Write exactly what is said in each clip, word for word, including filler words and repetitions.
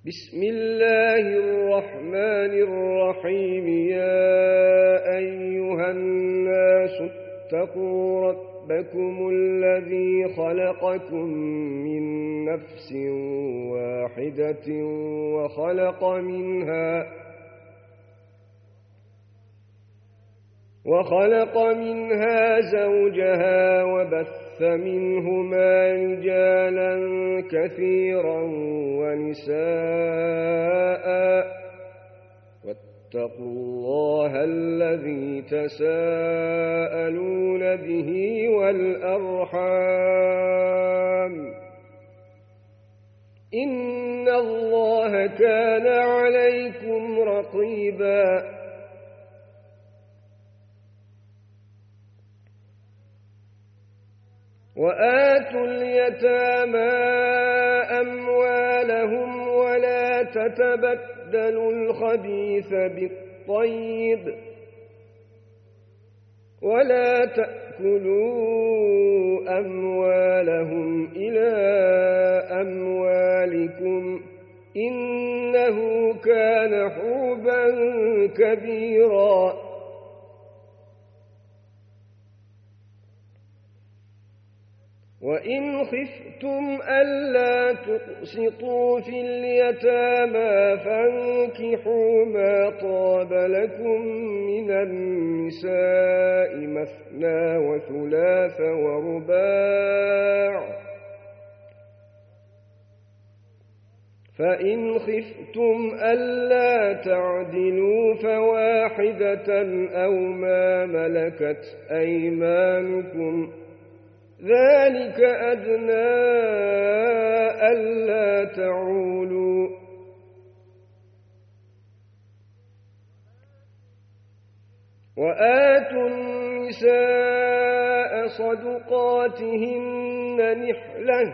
بسم الله الرحمن الرحيم يا أيها الناس اتقوا ربكم الذي خلقكم من نفس واحدة وخلق منها وخلق منها زوجها وبث منهما رجالا كثيرا ونساء واتقوا الله الذي تساءلون به والأرحام إن الله كان عليكم رقيبا وآتوا اليتامى أموالهم ولا تتبدلوا الخبيث بالطيب ولا تأكلوا أموالهم إلى أموالكم إنه كان حوبا كبيرا وإن خفتم ألا تقسطوا في اليتامى فانكحوا ما طاب لكم من النساء مثنى وثلاث ورباع فإن خفتم ألا تعدلوا فواحدة أو ما ملكت أيمانكم ذلك أدنى ألا تعولوا وآتوا النساء صدقاتهن نحلة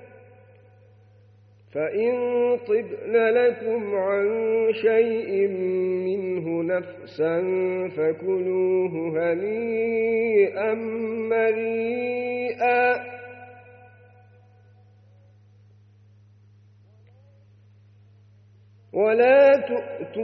فإن طبن لكم عن شيء منه نفسا فكلوه هنيئا مريئا ولا تؤتوا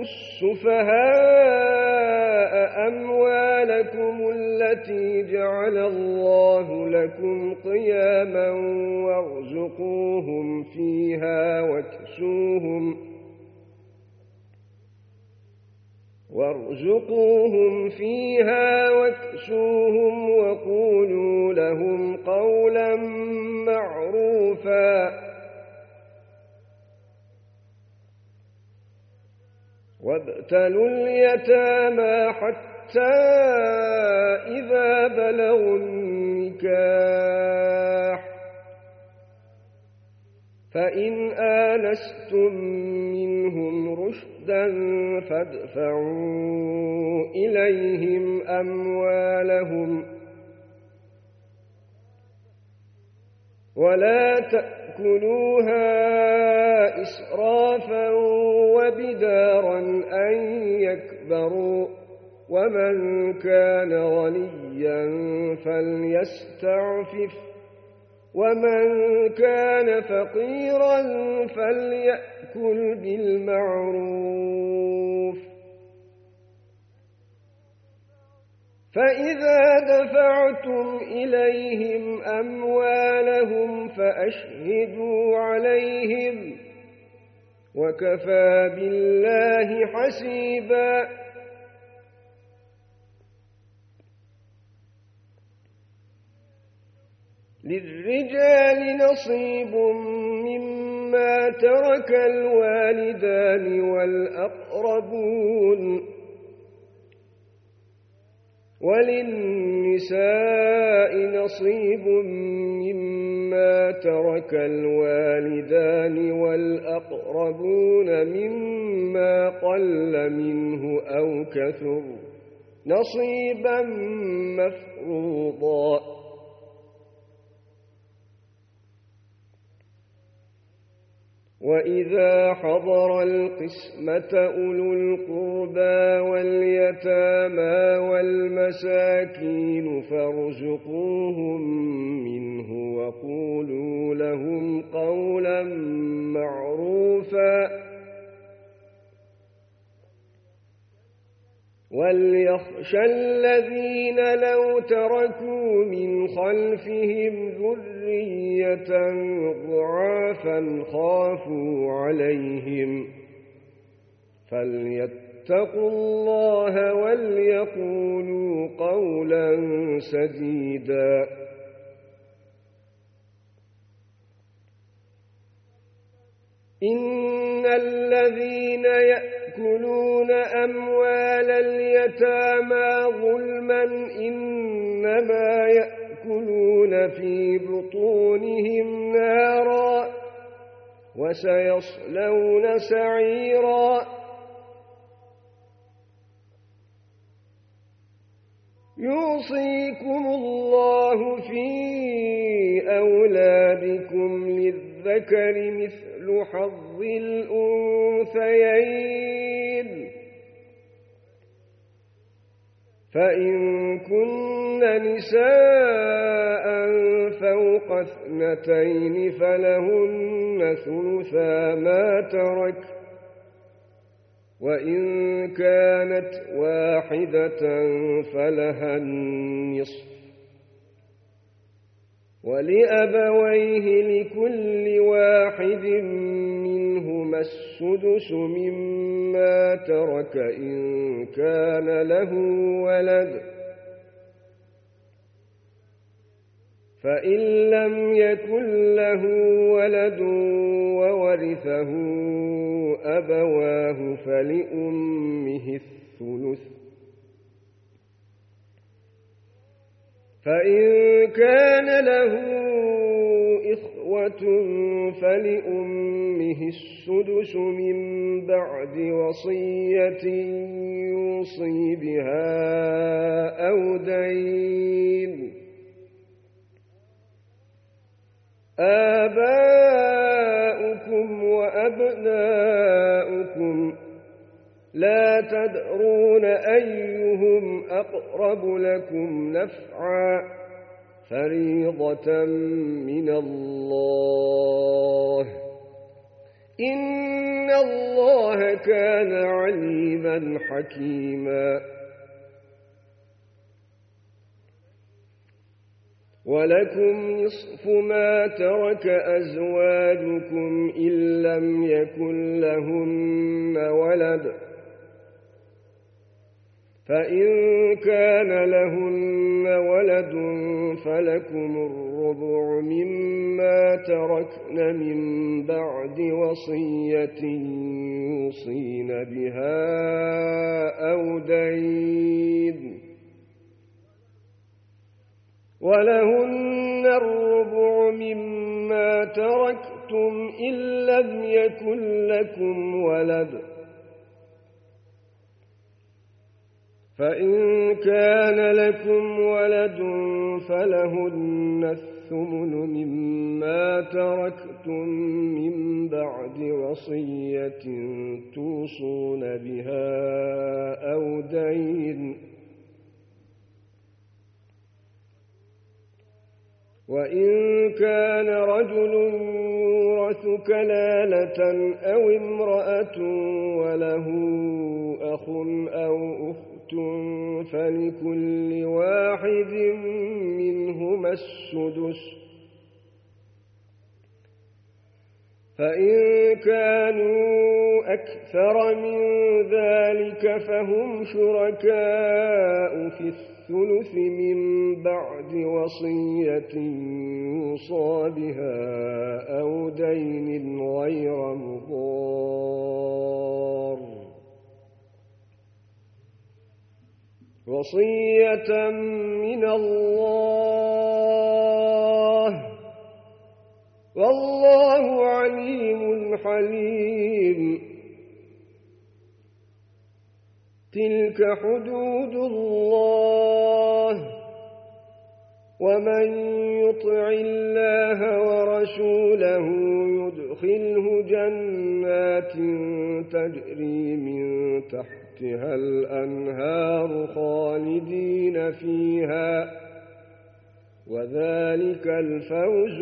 السفهاء أموالكم التي جعل الله لكم قياما وارزقوهم فيها واكسوهم وارزقوهم فيها واكسوهم وقولوا لهم قولا معروفا وابتلوا اليتامى حتى إذا بلغوا النكاح فإن آنستم منهم رشدا فادفعوا إليهم أموالهم ولا تأكلوها إسرافا وبدارا أن يكبروا ومن كان غنيا فليستعفف ومن كان فقيرا فليأكل بالمعروف فإذا دفعتم إليهم أموالهم فأشهدوا عليهم وكفى بالله حسيبا للرجال نصيب مما ترك الوالدان والأقربون وللنساء نصيب مما ترك الوالدان والأقربون مما قل منه أو كثر نصيبا مفروضا وإذا حضر القسمة أولو القربى واليتامى والمساكين فارزقوهم منه وقولوا لهم قولا معروفا وَلْيَخْشَ الَّذِينَ لَوْ تَرَكُوا مِنْ خَلْفِهِمْ ذُرِّيَّةً ضَعَافًا خَافُوا عَلَيْهِمْ فَلْيَتَّقُوا اللَّهَ وَلْيَقُولُوا قَوْلًا سَدِيدًا. إِنَّ الَّذِينَ يَأْكُلُونَ أَمْوَالَ الْيَتَامَى ظُلْمًا إِنَّمَا يَأْكُلُونَ فِي بُطُونِهِمْ نَارًا وَسَيَصْلَوْنَ سَعِيرًا. يُوصِيكُمُ اللَّهُ فِي أَوْلَادِكُمْ لِلذَّكَرِ مِثْلُ حَظِّ الْأُنثَيَيْنِ فَإِن كُنَّ نِسَاءً فَوْقَ اثْنَتَيْنِ فَلَهُنَّ ثُلُثَا مَا تَرَكَ وَإِن كَانَتْ وَاحِدَةً فَلَهَا النِّصْفُ وَلِأَبَوَيْهِ لِكُلِّ واحد مِّنْهُمَا السُّدُسُ مِمَّا تَرَكَ إِن كَانَ لَهُ وَلَدٌ فَإِن لَّمْ يَكُن لَّهُ وَلَدٌ وَوَرِثَهُ أَبَوَاهُ فَلِأُمِّهِ الثُّلُثُ فَإِن كَانَ لَهُ إِخْوَةٌ فَلِأُمِّهِ السُّدُسُ مِن بَعْدِ وَصِيَّةٍ يُوصِي بِهَا أَوْ دَيْنٍ. آباؤكم وأبناؤكم لا تدرون أيهم أقرب لكم نفعا فريضة من الله إن الله كان عليما حكيما. ولكم نصف ما ترك أزواجكم إن لم يكن لهن ولد فإن كان لهن ولد فلكم الربع مما تركن من بعد وصية يوصين بها أو دين ولهن الربع مما تركتم إن لم يكن لكم ولد فإن كان لكم ولد فلهن الثمن مما تركتم من بعد وصية توصون بها أو دين وإن كان رجل يورث كلالة أو امرأة وله أخ أو أخت فلكل واحد منهما السدس فإن كانوا أكثر من ذلك فهم شركاء في الثلث من بعد وصية يوصى بها أو دين غير مضار وصية من الله والله عليم حليم. تلك حدود الله ومن يطع الله ورسوله يدخله جنات تجري من تحتها الأنهار خالدين فيها وذلك الفوز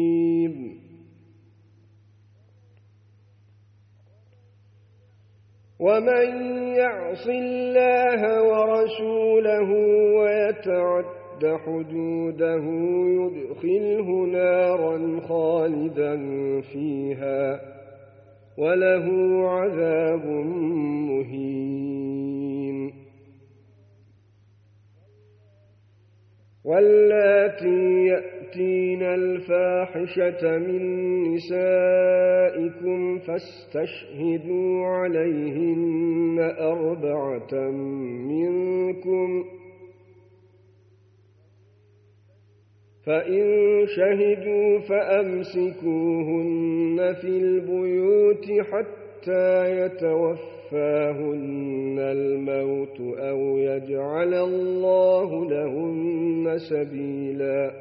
العظيم. ومن يعص الله ورسوله ويتعد حدوده يدخله نارا خالدا فيها وله عذاب مهين. واللاتي يأتين الفاحشة من نسائكم فاستشهدوا عليهن أربعة منكم، فإن شهدوا فأمسكوهن في البيوت حتى يتوفاهن الموت أو يجعل الله لهن سبيلا.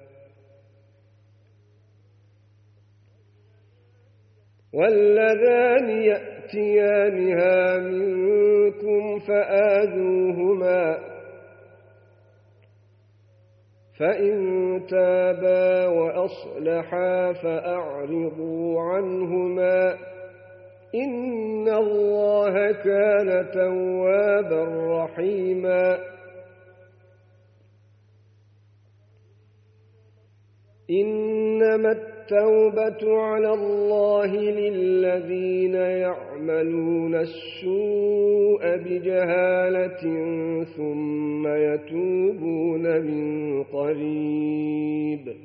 واللذان يأتيانها منكم فآذوهما، فإن تابا وأصلحا فأعرضوا عنهما، إن الله كان توابا رحيما. إنما التوبة على الله للذين يعملون السوء بجهالة ثم يتوبون من قريب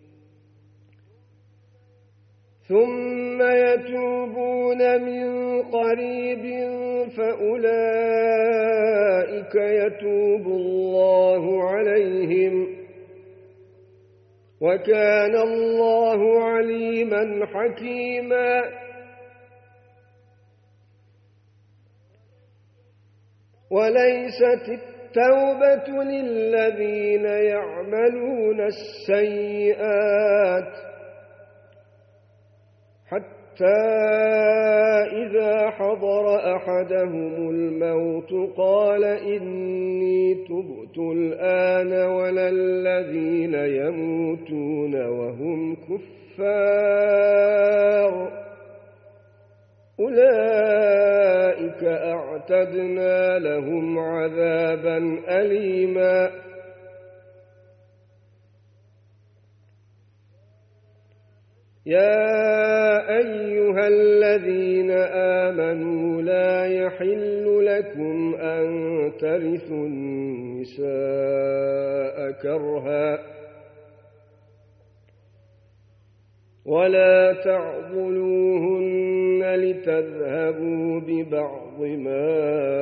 ثم يتوبون من قريب فأولئك يتوب الله عليهم، وكان الله عليما حكيما. وليست التوبة للذين يعملون السيئات حتى إذا حضر أحدهم الموت قال إني تبت الآن ولا الذين يموتون وهم كفار أولئك أعتدنا لهم عذابا أليما. يا أيها الذين آمنوا لا يحل لكم أن ترثوا النساء كرها ولا تعضلوهن لتذهبوا ببعض ما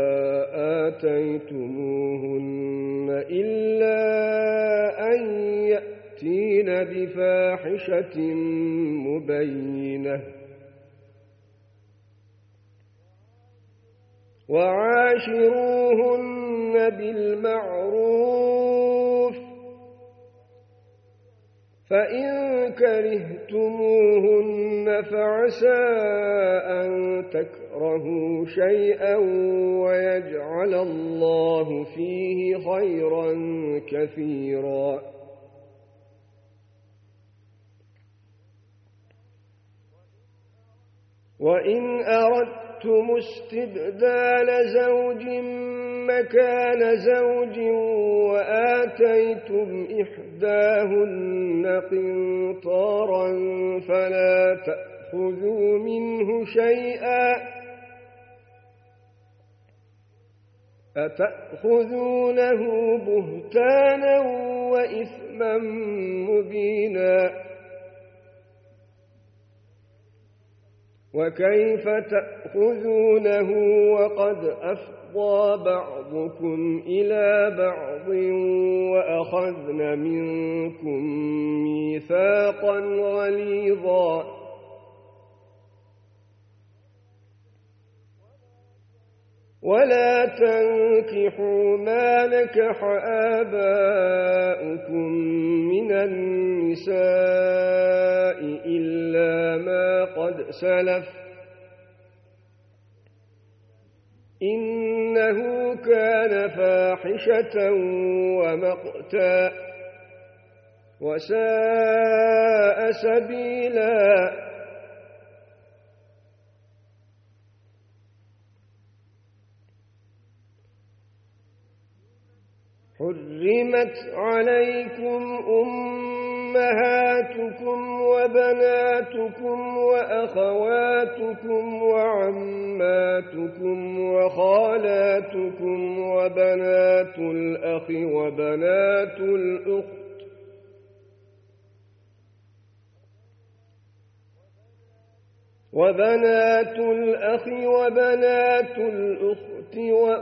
آتيتموهن إلا أن يأتين بفاحشة مبينة وعاشروهن بالمعروف، فإن كرهتموهن فعسى أن تكرهوا شيئا ويجعل الله فيه خيرا كثيرا. وإن أردتم استبدال زوج مكان زوج وآتيتم إحداهن قنطارا فلا تأخذوا منه شيئا، أتأخذونه بهتانا وإثما مبينا. وكيف تأخذونه وقد أفضى بعضكم إلى بعض وأخذن منكم ميثاقا غليظا. ولا تنكحوا ما نكح آباؤكم من النساء إلا ما قد سلف إنه كان فاحشة ومقتا وساء سبيلا. حرمت عليكم أمهاتكم وبناتكم وأخواتكم وعماتكم وخالاتكم وبنات الأخ وبنات الأخت وبنات الأخ وبنات الأخت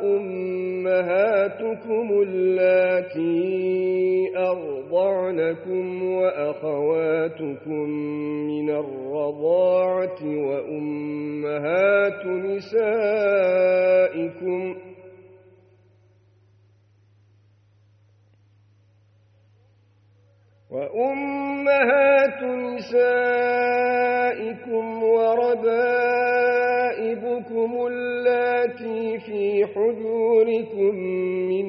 وأمهاتكم اللاتي أرضعنكم وأخواتكم من الرضاعة وأمهات نسائكم وأمهات نسائكم وربائبكم اللاتي في حجوركم من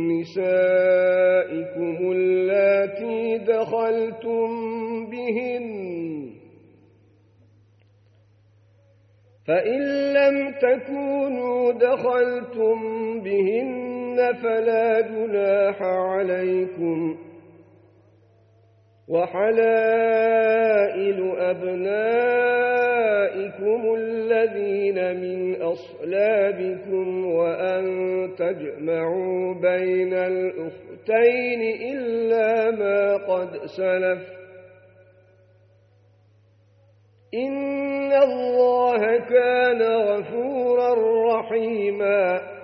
نسائكم اللاتي دخلتم بهن فإن لم تكونوا دخلتم بهن فلا جناح عليكم وحلائل أبنائكم الذين من أصلابكم وأن تجمعوا بين الأختين إلا ما قد سلف إن الله كان غفورا رحيما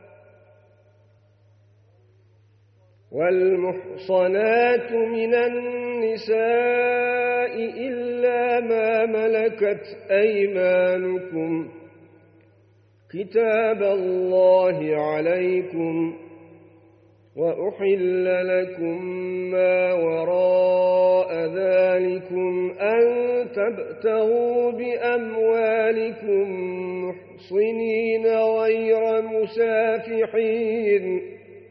والمحصنات من النساء إلا ما ملكت أيمانكم كتاب الله عليكم وأحل لكم ما وراء ذلكم أن تبتغوا بأموالكم محصنين غير مسافحين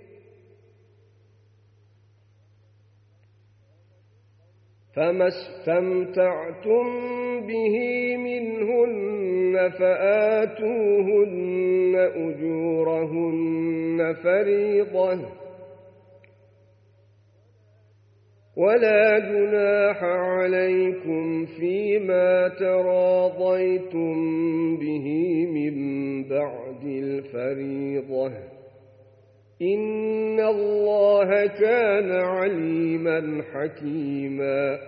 فما استمتعتم به منهن فآتوهن أجورهن فريضة ولا جناح عليكم فيما تراضيتم به من بعد الفريضة إن الله كان عليما حكيما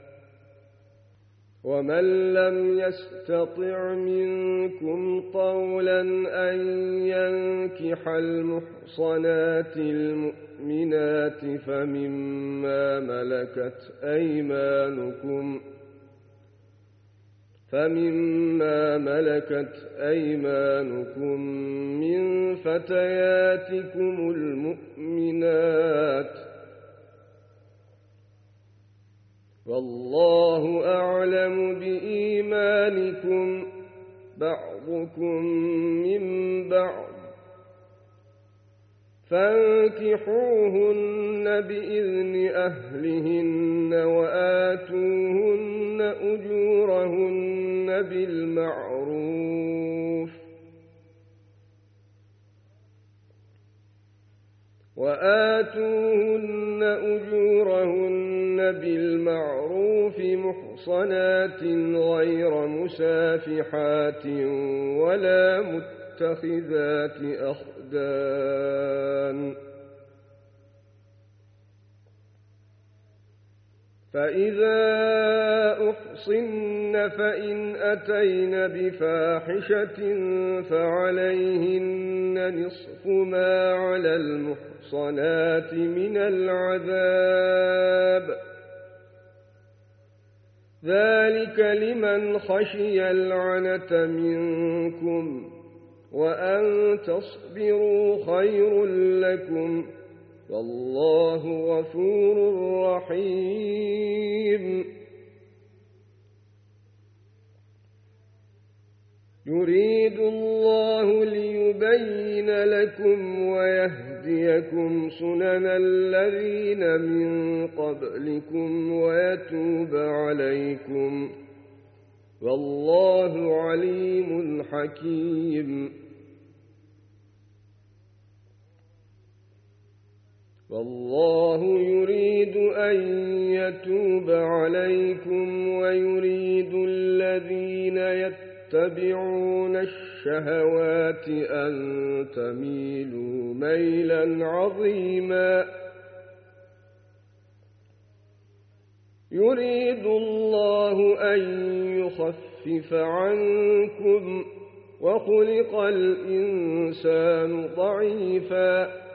ومن لم يستطع منكم طولا أن ينكح المحصنات المؤمنات فمما ملكت أيمانكم فمما ملكت أيمانكم من فتياتكم المؤمنات والله أعلم بإيمانكم بعضكم من بعض فانكحوهن بإذن أهلهن وآتوهن أجورهن بالمعروف وآتوهن أجورهن بالمعروف محصنات غير مسافحات ولا متخذات أخدان فإذا أحصن فإن أتين بفاحشة فعليهن نصف ما على المحصنات من العذاب ذلك لمن خشي العنة منكم وأن تصبروا خير لكم والله غفور رحيم يريد الله ليبين لكم ويهديكم سنن الذين من قبلكم ويتوب عليكم والله عليم حكيم والله يريد أن يتوب عليكم ويريد الذين يتبعون الشهوات أن تميلوا ميلا عظيما يريد الله أن يخفف عنكم وخلق الإنسان ضعيفا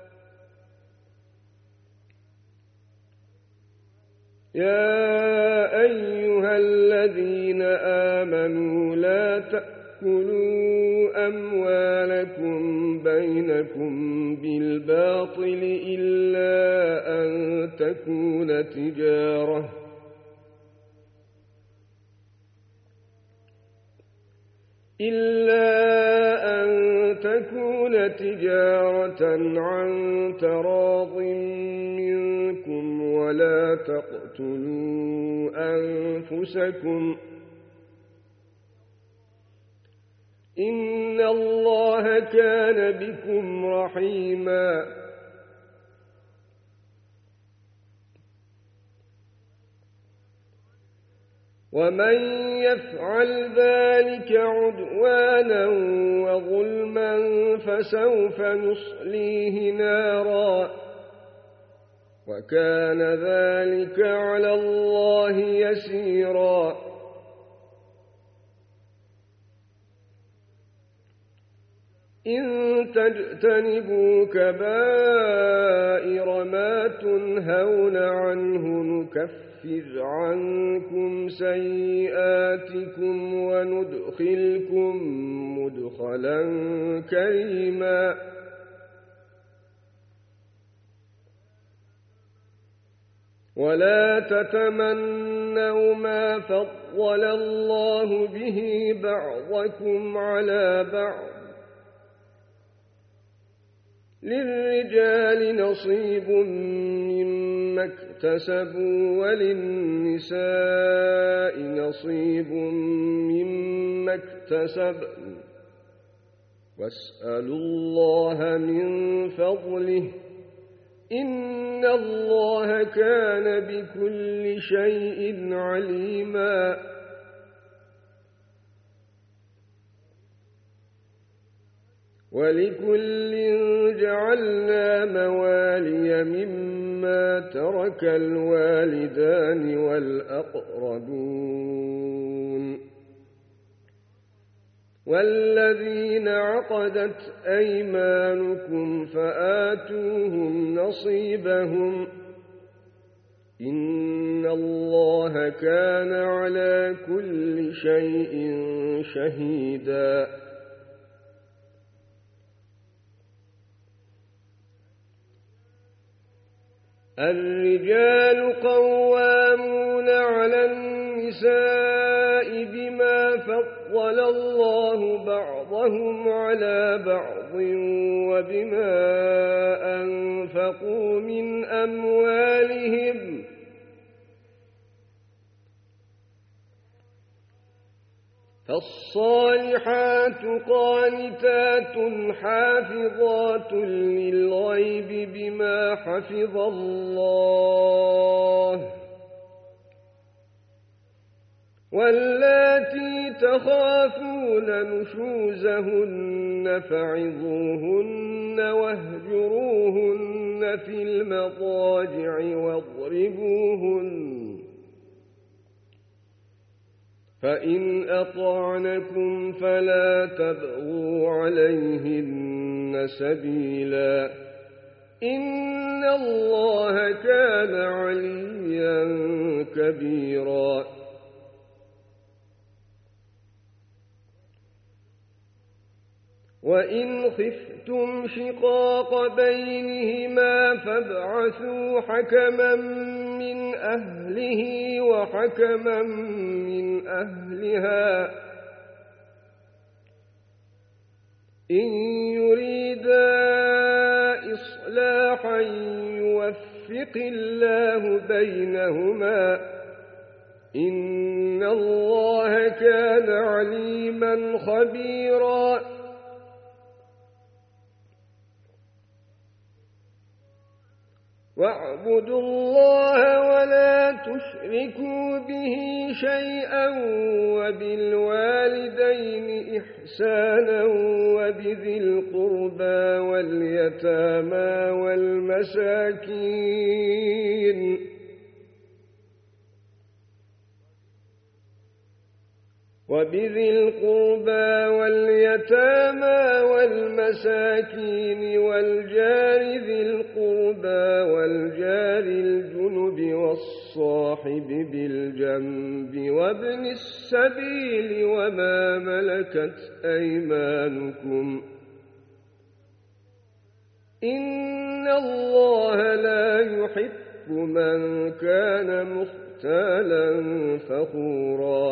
يا أيها الذين آمنوا لا تأكلوا أموالكم بينكم بالباطل إلا أن تكون تجارة إلا أن تكون تجارة عن تراض منكم ولا تقتلوا أنفسكم إن الله كان بكم رحيما ومن يفعل ذلك عدوانا وظلما فسوف نصليه نارا وكان ذلك على الله يسيرا إن تجتنبوا كبائر ما تنهون عنه نكفر عنكم سيئاتكم وندخلكم مدخلا كريما ولا تتمنوا ما فضل الله به بعضكم على بعض للرجال نصيب مما اكتسبوا وللنساء نصيب مما اكتسبن واسألوا الله من فضله إن الله كان بكل شيء عليما ولكل جعلنا موالي مما ترك الوالدان والأقربون والذين عقدت أيمانكم فآتوهم نصيبهم إن الله كان على كل شيء شهيدا الرجال قوامون على النساء بما فضل الله بعضهم على بعض وبما أنفقوا من أموالهم فالصالحات قانتات حافظات للغيب بما حفظ الله واللاتي تخافون نشوزهن فعظوهن واهجروهن في المضاجع واضربوهن فإن أطعنكم فلا تبغوا عليهن سبيلا إن الله كان عليا كبيرا وإن خفتم شقاق بينهما فابعثوا حكما من أهله وحكما من أهلها إن يريدا إصلاحا يوفق الله بينهما إن الله كان عليما خبيرا واعبدوا الله ولا تشركوا به شيئا وبالوالدين إحسانا وبذي القربى واليتامى والمساكين وبذي القربى واليتامى والمساكين والجار ذي القربى والجار الجنب والصاحب بالجنب وابن السبيل وما ملكت أيمانكم إن الله لا يحب من كان مختالا فخورا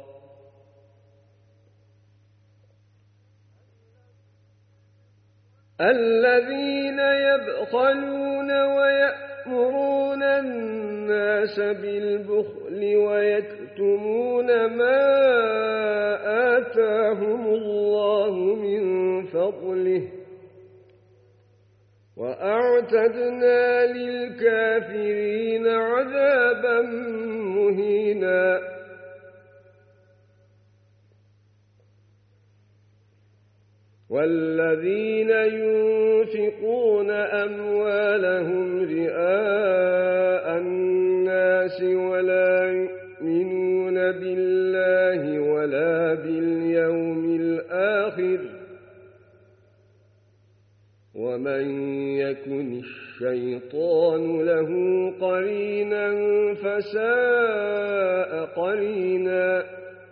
الذين يبخلون ويأمرون الناس بالبخل ويكتمون ما آتاهم الله من فضله وأعتدنا للكافرين عذابا مهينا والذين ينفقون أموالهم رئاء الناس ولا يؤمنون بالله ولا باليوم الآخر ومن يكن الشيطان له قرينا فساء قرينا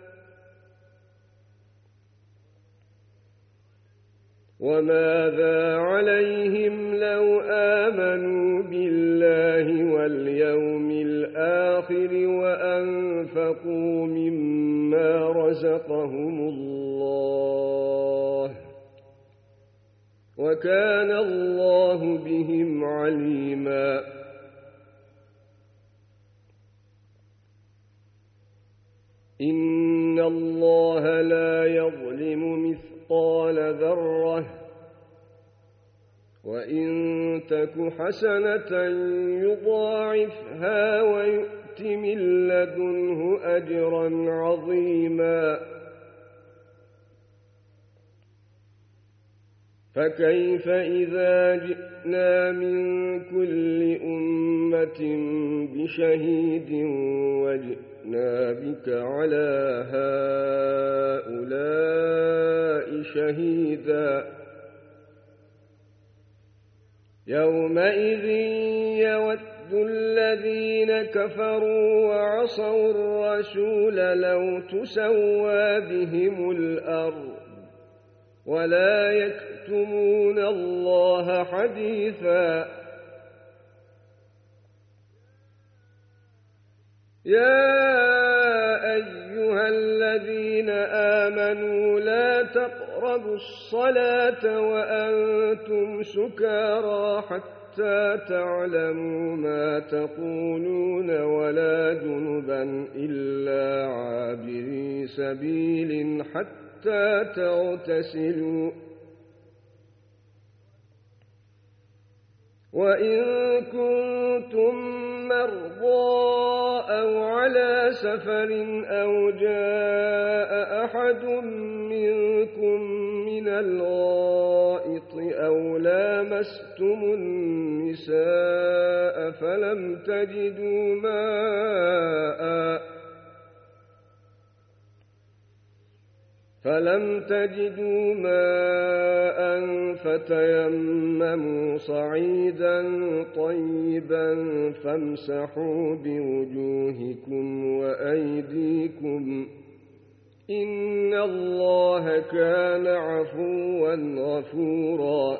وماذا عليهم لو آمنوا بالله واليوم الآخر وأنفقوا مما رزقهم الله وكان الله بهم عليما إن الله لا يظلم مثل مثقال ذرة وإن تك حسنة يضاعفها ويؤت من لدنه أجرا عظيما فكيف إذا جئنا من كل أمة بشهيد وجئنا بك على هؤلاء شهيدا يومئذ يود الذين كفروا وعصوا الرسول لو تسوى بهم الأرض ولا يكتمون الله حديثا يا أيها الذين آمنوا لا تقربوا الصلاة وأنتم سكارى حتى تعلموا ما تقولون ولا جنبا إلا عابري سبيل حتى تغتسلوا وإن كنتم مرضى أو على سفر أو جاء أحد منكم من الغائط أو لامستم النساء فلم تجدوا ماء فلم تجدوا ماء فتيمموا صعيدا طيبا فامسحوا بوجوهكم وأيديكم إن الله كان عفوا غفورا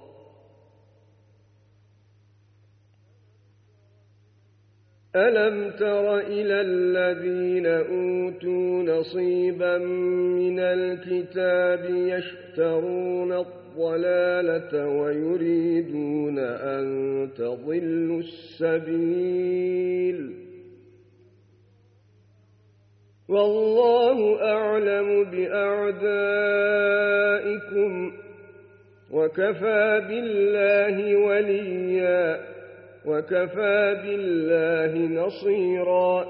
ألم تر إلى الذين أوتوا نصيبا من الكتاب يشترون الضلالة ويريدون أن تضلوا السبيل والله أعلم بأعدائكم وكفى بالله وليا وكفى بالله نصيرا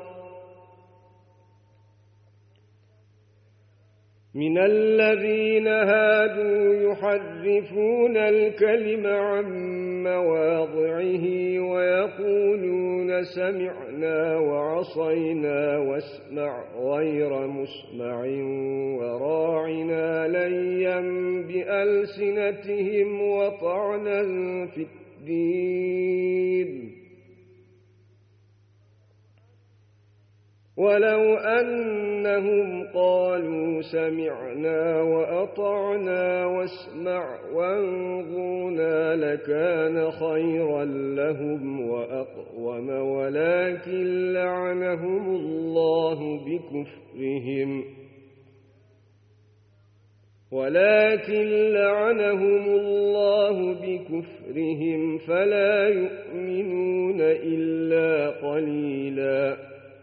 من الذين هادوا يحرفون الكلم عن مواضعه ويقولون سمعنا وعصينا واسمع غير مسمع وراعنا ليا بألسنتهم وطعنا في الدين ولو أنهم قالوا سمعنا وأطعنا واسمع وانظرنا لكان خيرا لهم وأقوم ولكن لعنهم الله بكفرهم ولكن لعنهم الله بكفرهم فلا يؤمنون إلا قليلا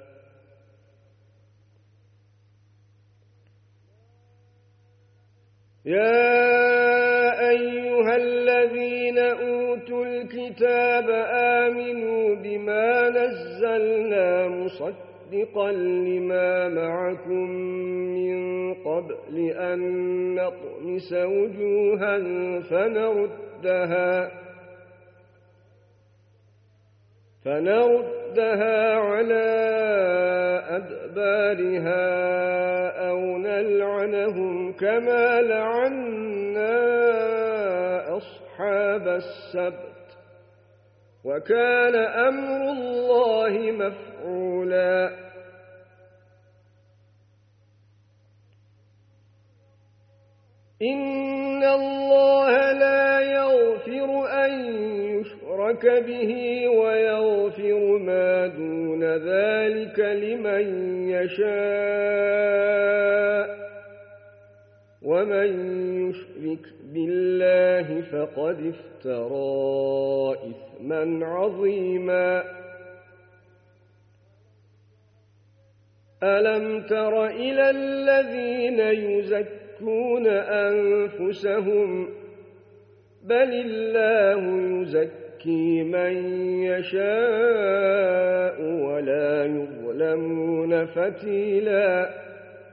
يا أيها الذين أوتوا الكتاب آمنوا بما نزلنا مصدقا لما معكم من قبل أن نطمس وجوها فنردها فنردها على أدبارها أو نلعنهم كما لعنا أصحاب السبت وكان أمر الله مفعولا إن الله لا يغفر أن يشرك به ويغفر ما دون ذلك لمن يشاء ومن يشرك بالله فقد افترى إثما عظيما ألم تر إلى الذين يزكون أنفسهم بل الله يزكي من يشاء ولا يظلمون فتيلا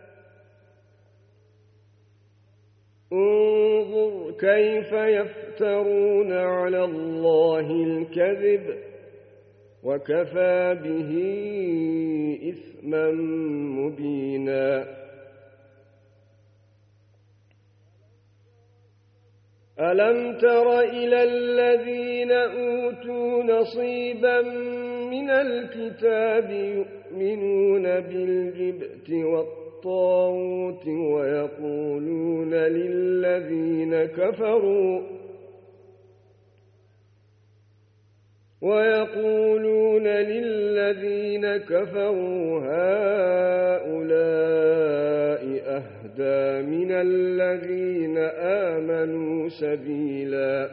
انظر كيف يفترون على الله الكذب وكفى به إثما مبينا ألم تر إلى الذين أوتوا نصيبا من الكتاب يؤمنون بالجبت والطاغوت ويقولون للذين كفروا ويقولون للذين كفروا هؤلاء أهدى من الذين آمنوا سبيلا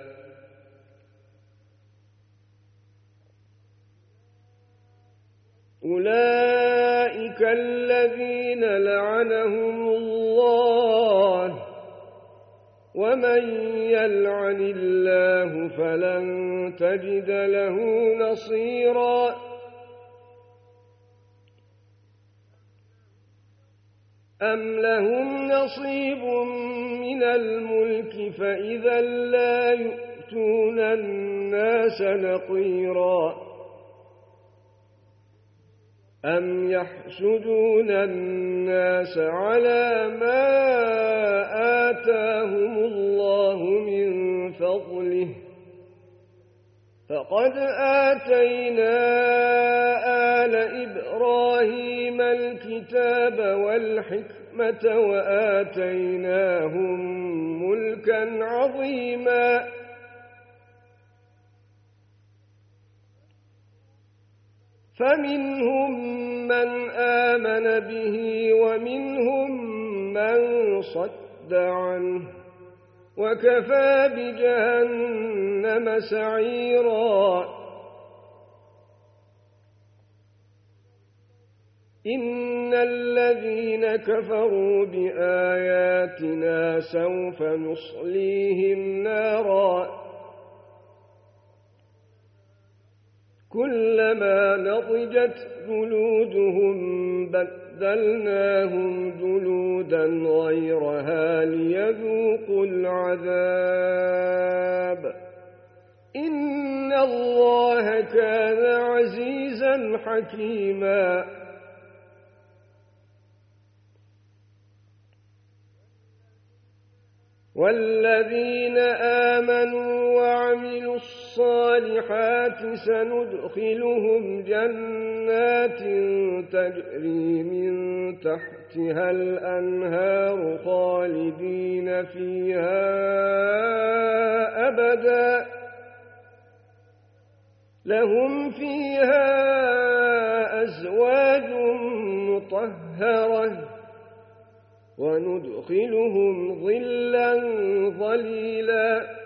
أولئك الذين لعنهم الله ومن يلعن الله فلن تجد له نصيرا أم لهم نصيب من الملك فإذا لا يؤتون الناس نقيرا أم يحسدون الناس على ما آتاهم الله من فضله فقد آتينا آل إبراهيم الكتاب والحكمة وآتيناهم ملكا عظيما فمنهم من آمن به ومنهم من صد عنه وكفى بجهنم سعيرا إن الذين كفروا بآياتنا سوف نصليهم نارا كلما نضجت جلودهم بدلناهم جلودا غيرها ليذوقوا العذاب إن الله كان عزيزا حكيما والذين آمنوا وعملوا الصالحات سندخلهم جنات تجري من تحتها الأنهار خالدين فيها أبدا لهم فيها أزواج مطهرة وندخلهم ظلا ظليلا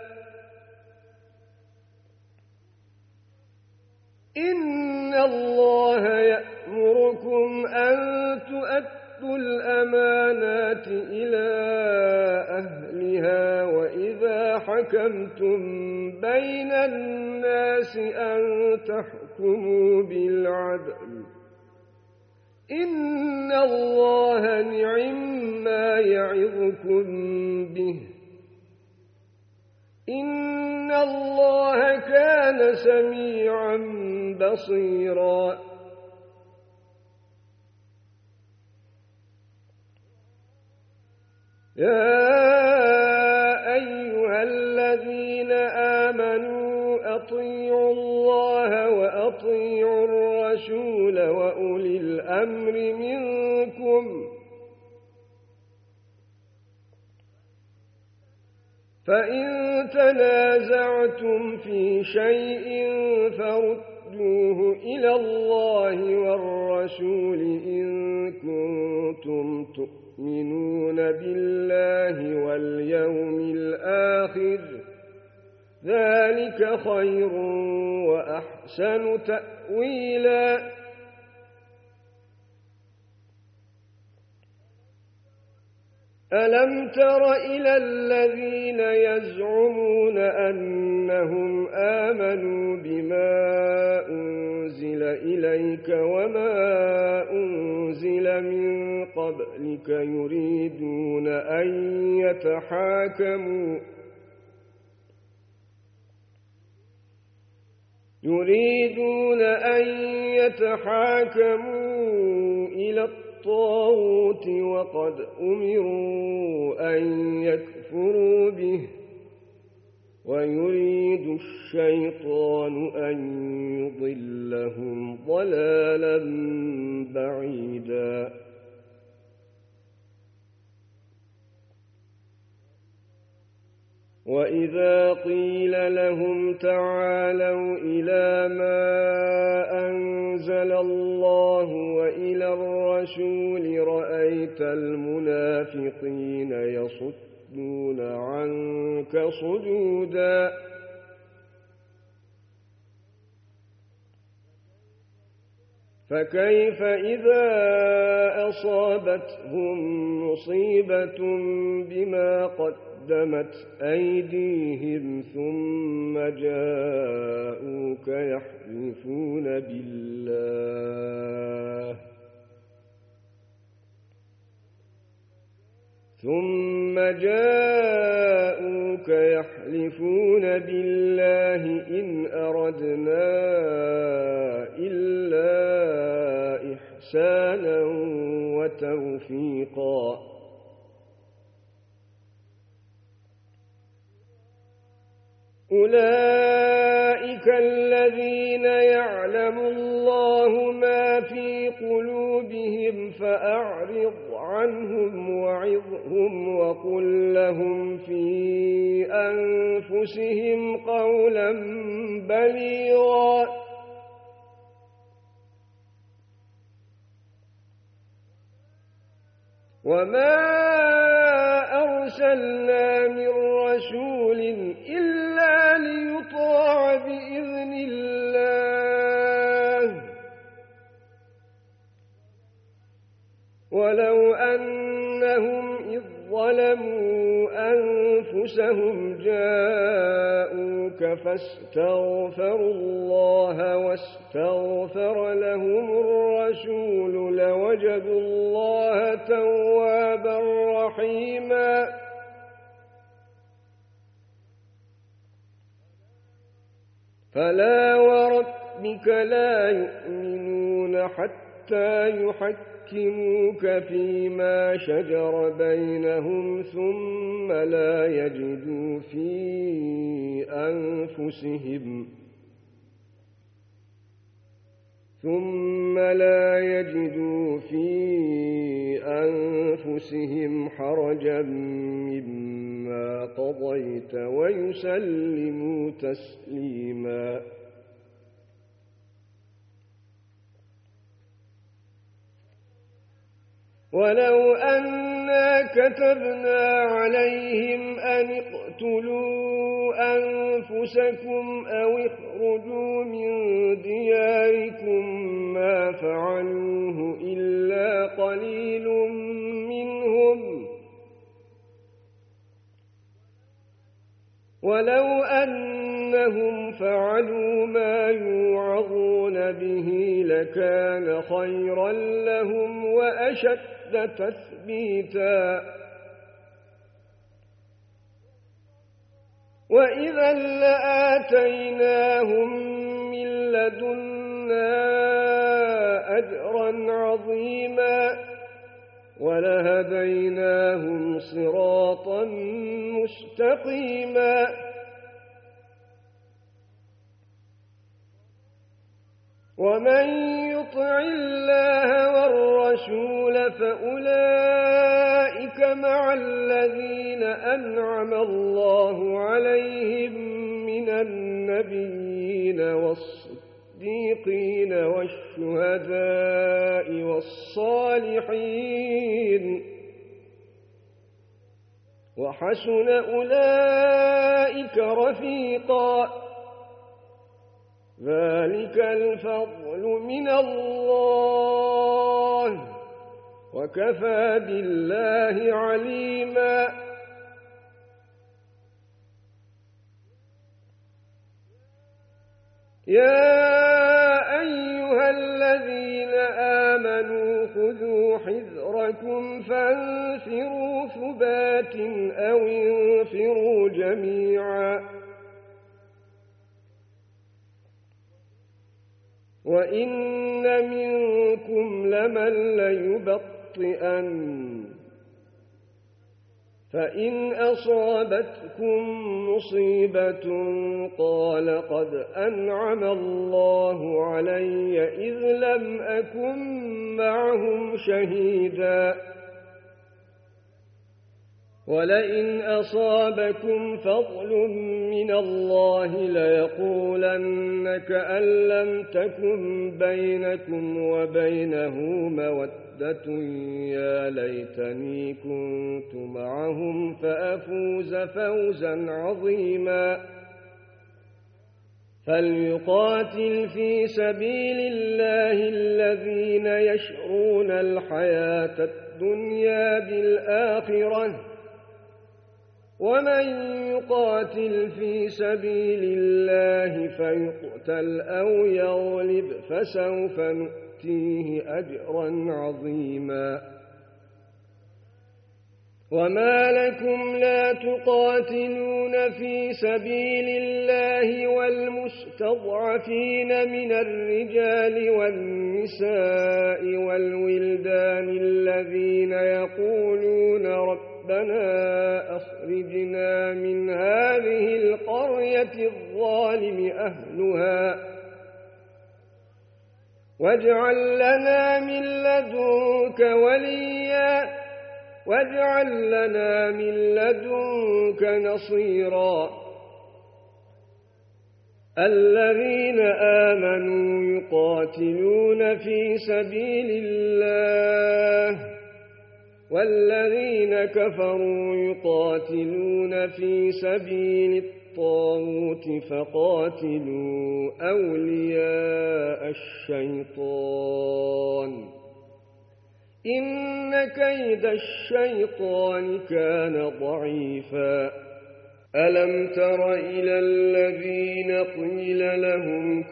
إن الله يأمركم أن تؤدوا الأمانات إلى أهلها وإذا حكمتم بين الناس أن تحكموا بالعدل إن الله نعم ما يعظكم به إن الله كان سميعا بصيرا يا أيها الذين آمنوا أطيعوا الله وأطيعوا الرسول وأولي الأمر منكم فإن تنازعتم في شيء فردوه إلى الله والرسول إن كنتم تؤمنون بالله واليوم الآخر ذلك خير وأحسن تأويلا ألم تر إلى الذين يزعمون أنهم آمنوا بما أنزل إليك وما أنزل من قبلك يريدون أن يتحاكموا يريدون أن يتحاكموا إلى الطاغوت وقد أمروا أن يكفروا به ويريد الشيطان أن يضلهم ضلالا بعيدا وإذا قيل لهم تعالوا إلى ما أنزل الله وإلى الرسول رأيت المنافقين يصدون عنك صدودا فكيف إذا أصابتهم مصيبة بما قدمت أيديهم ثم جاءوك يحلفون بالله ثم جاءوك يحلفون بالله إن أردنا إلا إحسانا وتوفيقا أولئك الذين يعلم الله ما في قلوبهم فأعرض عنهم وعظهم وقل لهم في أنفسهم قولا بليغا وما أرسلنا من رسول إلا ليطاع بإذن الله ولو أنهم إذ ظلموا ظلموا أنفسهم جاءوك فاستغفروا الله واستغفر لهم الرسول لوجدوا الله توابا رحيما فلا وربك لا يؤمنون حتى يحكموك فيما شجر بينهم ثم لا يجدوا في أنفسهم ثم لا يجدوا في أنفسهم حرجا مما قضيت ويسلموا تسليما ولو أنا كتبنا عليهم أن اقتلوا أنفسكم أو اخرجوا من دياركم ما فعلوه إلا قليل منهم ولو أنهم فعلوا ما يوعظون به لكان خيرا لهم وأشد تثبيتا وإذا لآتيناهم من لدنا أجرا عظيما ولهديناهم صراطا مستقيما ومن يطع الله والرسول فأولئك مع الذين أنعم الله عليهم من النبيين والصديقين والشهداء والصالحين وحسن أولئك رفيقا ذلك الفضل من الله وكفى بالله عليما يا أيها الذين آمنوا خذوا حذركم فانفروا ثبات أو انفروا جميعا وإن منكم لمن ليبطئن فإن أصابتكم مصيبة قال قد أنعم الله علي إذ لم أكن معهم شهيدا ولئن أصابكم فضل من الله ليقولن كأن لم تكن بينكم وبينه مودة يا ليتني كنت معهم فأفوز فوزا عظيما فليقاتل في سبيل الله الذين يشرون الحياة الدنيا بالآخرة ومن يقاتل في سبيل الله فيقتل أو يغلب فسوف نؤتيه أجرا عظيما وما لكم لا تقاتلون في سبيل الله والمستضعفين من الرجال والنساء والولدان الذين يقولون ربنا ربنا أخرجنا من هذه القرية الظالم أهلها واجعل لنا من لدنك وليا واجعل لنا من لدنك نصيرا الذين آمنوا يقاتلون في سبيل الله والذين كفروا يقاتلون في سبيل الطاغوت فقاتلوا أولياء الشيطان إن كيد الشيطان كان ضعيفا ألم تر إلى الذين قيل لهم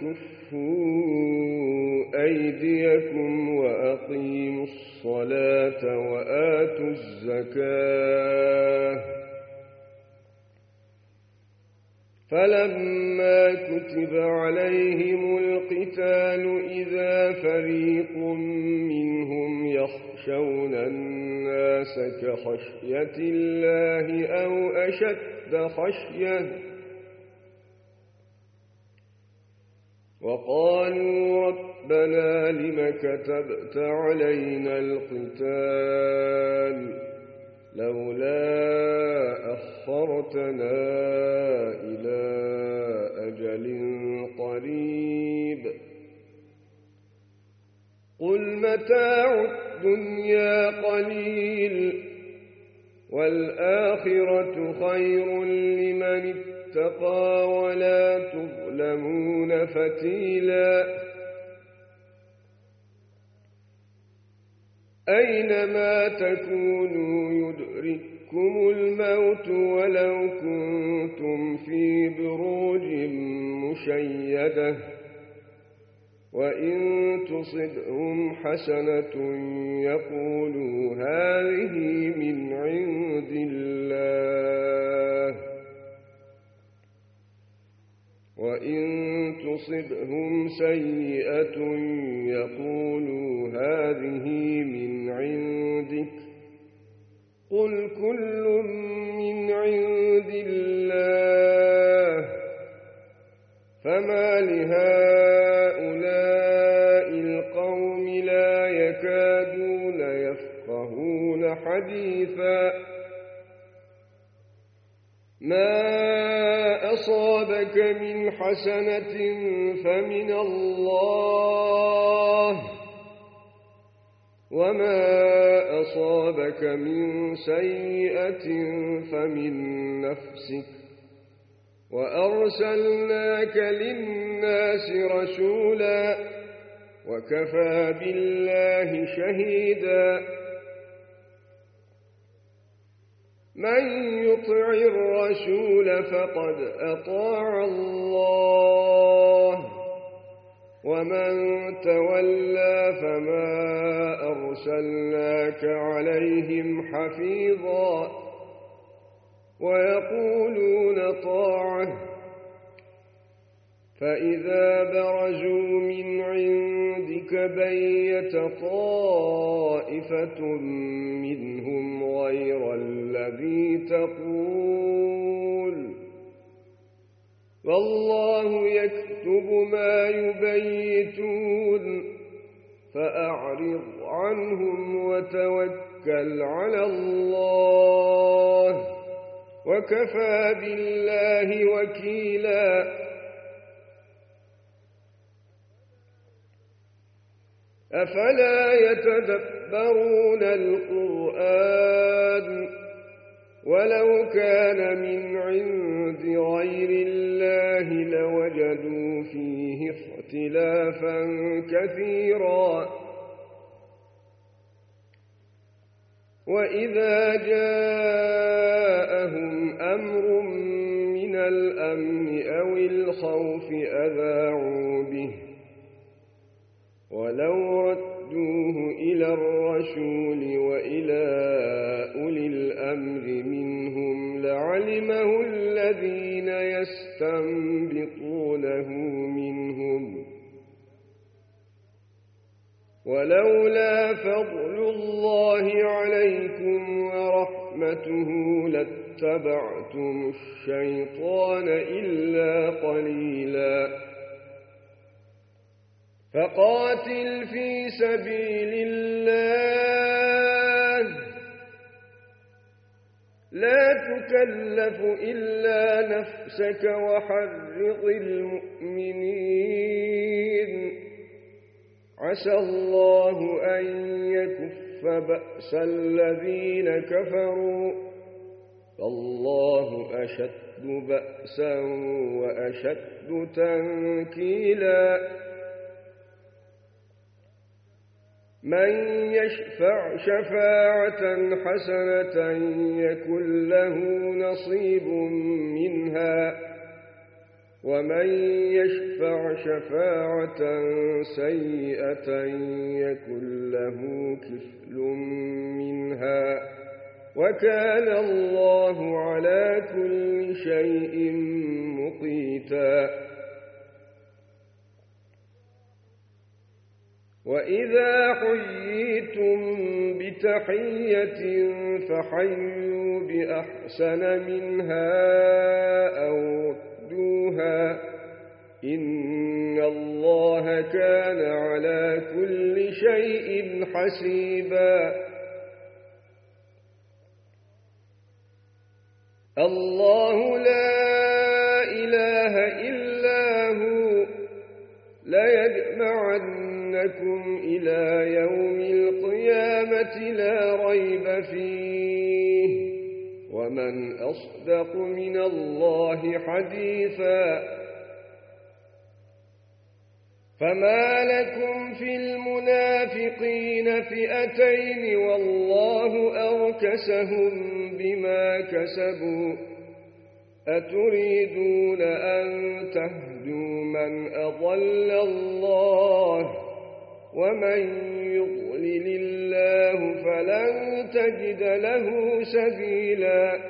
كفوا أيديكم وأقيموا الصلاة وآتوا الزكاة فلما كتب عليهم القتال إذا فريق منهم يخشون الناس كخشية الله أو أشد خشية وقالوا ربنا لم كتبت علينا القتال لولا أخرتنا إلى أجل قريب قل متاع الدنيا قليل والآخرة خير لمن اتقى ولا تظلمون فتيلا أينما تكونوا يدرككم الموت ولو كنتم في بروج مشيدة وإن تصبهم حسنة يقولوا هذه من عند الله وإن تصبهم سيئة يقولوا هذه من عندك قل كل من عند الله فما لهؤلاء القوم لا يكادون يفقهون حديثا ما أصابك من حسنة فمن الله وما أصابك من سيئة فمن نفسك وأرسلناك للناس رسولا وكفى بالله شهيدا من يطع الرسول فقد أطاع الله ومن تولى فما أرسلناك عليهم حفيظا ويقولون طاعة فإذا برزوا من عندك بيت طائفة منهم غير الذي تقول والله يكتب ما يبيتون فأعرض عنهم وتوكل على الله وكفى بالله وكيلا أفلا يتدبرون القرآن ولو كان من عند غير الله لوجدوا فيه اختلافا كثيرا وإذا جاءهم أمر من الأمن أو الخوف أذاعوا به ولو ردوه إلى الرسول وإلى أولي الأمر منهم لعلمه الذين يستنبطونه منهم ولولا فضل الله عليكم ورحمته لاتبعتم الشيطان إلا قليلا فقاتل في سبيل الله لا تكلف إلا نفسك وحرض المؤمنين عسى الله أن يكف بأس الذين كفروا فالله أشد بأسا وأشد تنكيلا من يشفع شفاعة حسنة يكن له نصيب منها ومن يشفع شفاعة سيئة يكن له كفل منها وكان الله على كل شيء مقيتا. وإذا حييتم بتحية فحيوا بأحسن منها أو ردوها إن الله كان على كل شيء حسيبا. الله لا إله إلا هو ليجمعنكم إلى يوم القيامة لا ريب فيه ومن أصدق من الله حديثا. فما لكم في المنافقين فئتين والله أركسهم بما كسبوا أتريدون أن تهدوا من أضل الله ومن يضلل الله فلن تجد له سبيلا.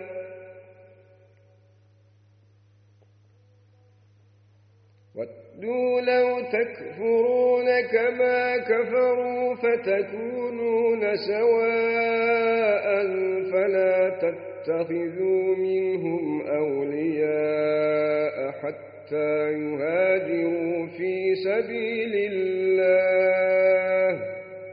ودوا لو تكفرون كما كفروا فتكونون سواء فلا تتخذوا منهم أولياء حتى يهاجروا في سبيل الله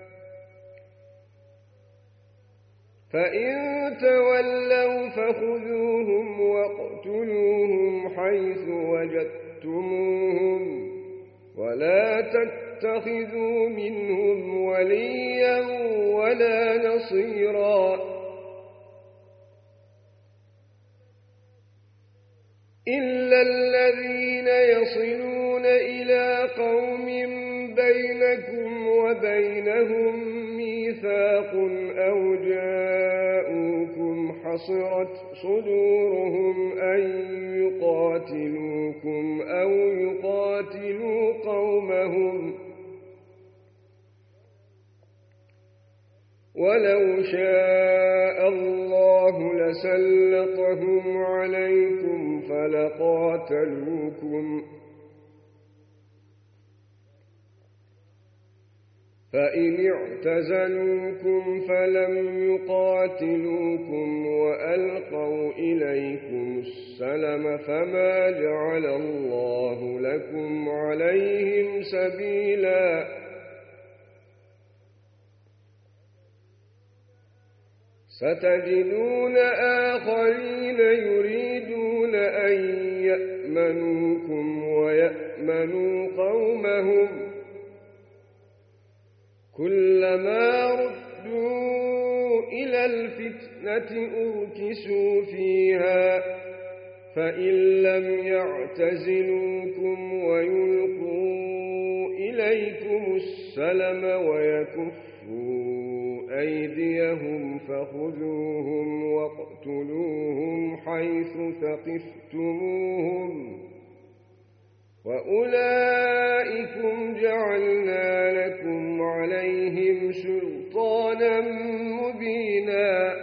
فإن تولوا فخذوهم واقتلوهم حيث وجدتموهم ولا تتخذوا منهم وليا ولا نصيرا إلا الذين يصلون إلى قوم بينكم وبينهم ميثاق أو جاءوكم حصرت صدورهم أن يقاتلوكم أو يقاتلوا قومهم ولو شاء الله لسلطهم عليكم فلقاتلوكم فإن اعتزلوكم فلم يقاتلوكم وألقوا إليكم السلم فما جعل الله لكم عليهم سبيلا. ستجدون آخرين يريدون أن يأمنوكم ويأمنوا قومهم كلما ردوا إلى الفتنة أركسوا فيها فإن لم يعتزلوكم ويلقوا إليكم السلم ويكفوا أيديهم فخذوهم واقتلوهم حيث ثقفتموهم وأولئكم جعلنا لكم عليهم سلطانا مبينا.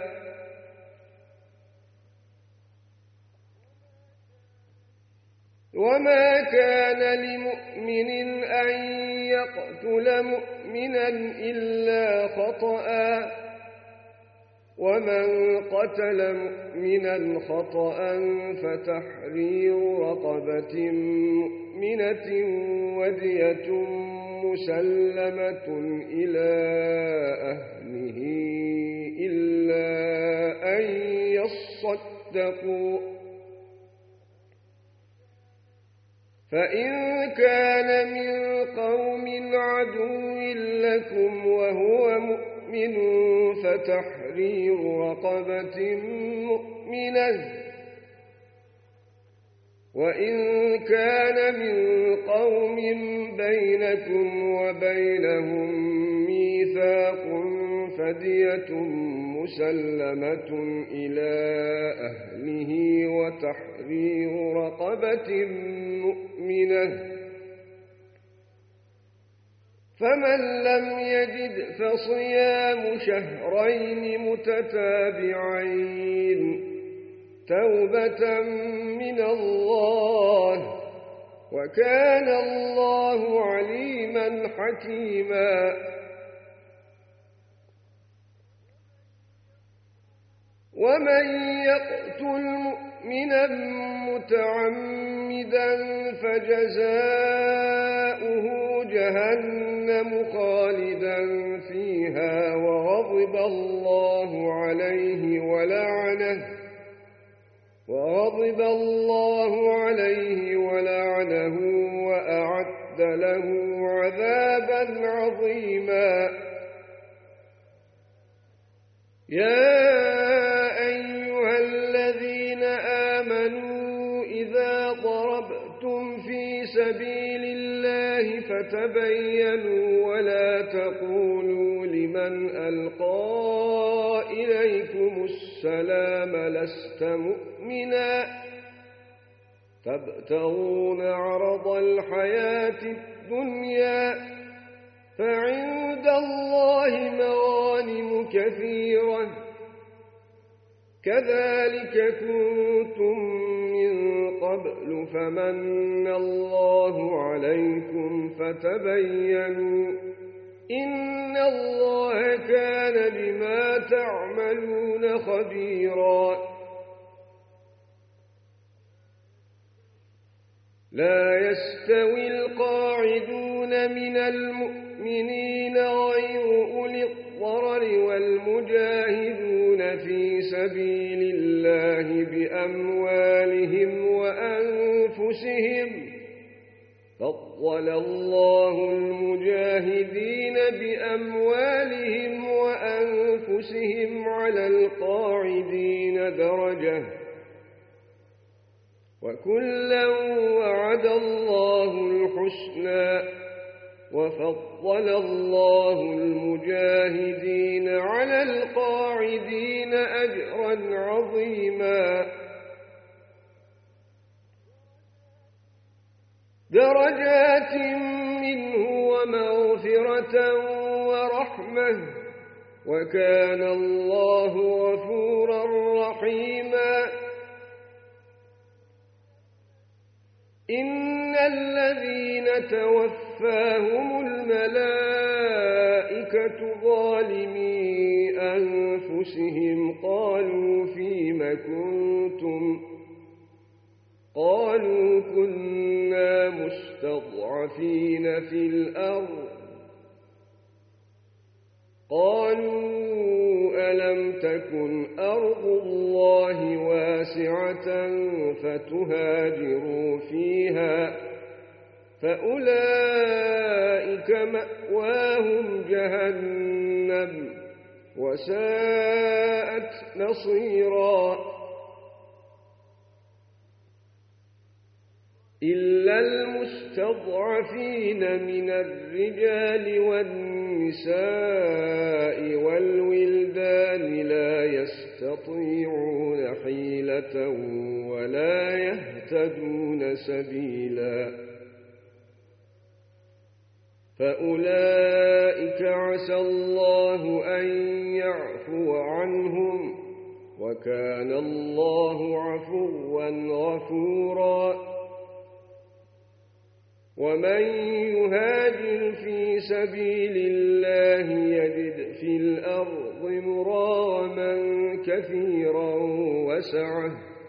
وما كان لمؤمن أن يقتل مؤمنا إلا خطأ ومن قتل مؤمنا خطأ فتحرير رقبة مؤمنة ودية مسلمة إلى أهله إلا أن يصدقوا فإن كان من قوم عدو لكم وهو مؤمن فتحرير رقبة مؤمنة وإن كان من قوم بينكم وبينهم ميثاق وميثاق فدية مسلمة إلى أهله وتحرير رقبة مؤمنة فمن لم يجد فصيام شهرين متتابعين توبة من الله وكان الله عليما حكيما ومن يقتل مؤمنا متعمدا فجزاؤه جهنم خالدا فيها وغضب الله عليه ولعنه وغضب الله عليه ولعنه وأعد له عذابا عظيما يا أيها الذين آمنوا إذا ضربتم في سبيل الله فتبينوا ولا تقولوا لمن ألقى إليكم السلام لست مؤمنا تبتغون عرض الحياة الدنيا فعند الله مغانم كثيرة كذلك كنتم من قبل فمن الله عليكم فتبينوا إن الله كان بما تعملون خبيرا لا يستوي القاعدون من المؤمنين غير أولي الضرر والمجاهدون في سبيل الله بأموالهم وأنفسهم فضل الله المجاهدين بأموالهم وأنفسهم على القاعدين درجة وكلا وعد الله الحسنى وفضل الله المجاهدين على القاعدين أجرا عظيما درجات منه ومغفرة ورحمة وكان الله غفورا رحيما إن الذين توفاهم الملائكة ظالمي أنفسهم قالوا فيم كنتم قالوا كنا مستضعفين في الأرض قالوا ألم تكن أرض الله واسعة فتهاجروا فيها فأولئك مأواهم جهنم وساءت مصيرا إلا المستضعفين من الرجال والنساء والولدان لا يستطيعون حيلة ولا يهتدون سبيلا فأولئك عسى الله أن يعفو عنهم وكان الله عفوا غفورا ومن يهاجر في سبيل الله يجد في الأرض مراغما كثيرا وسعة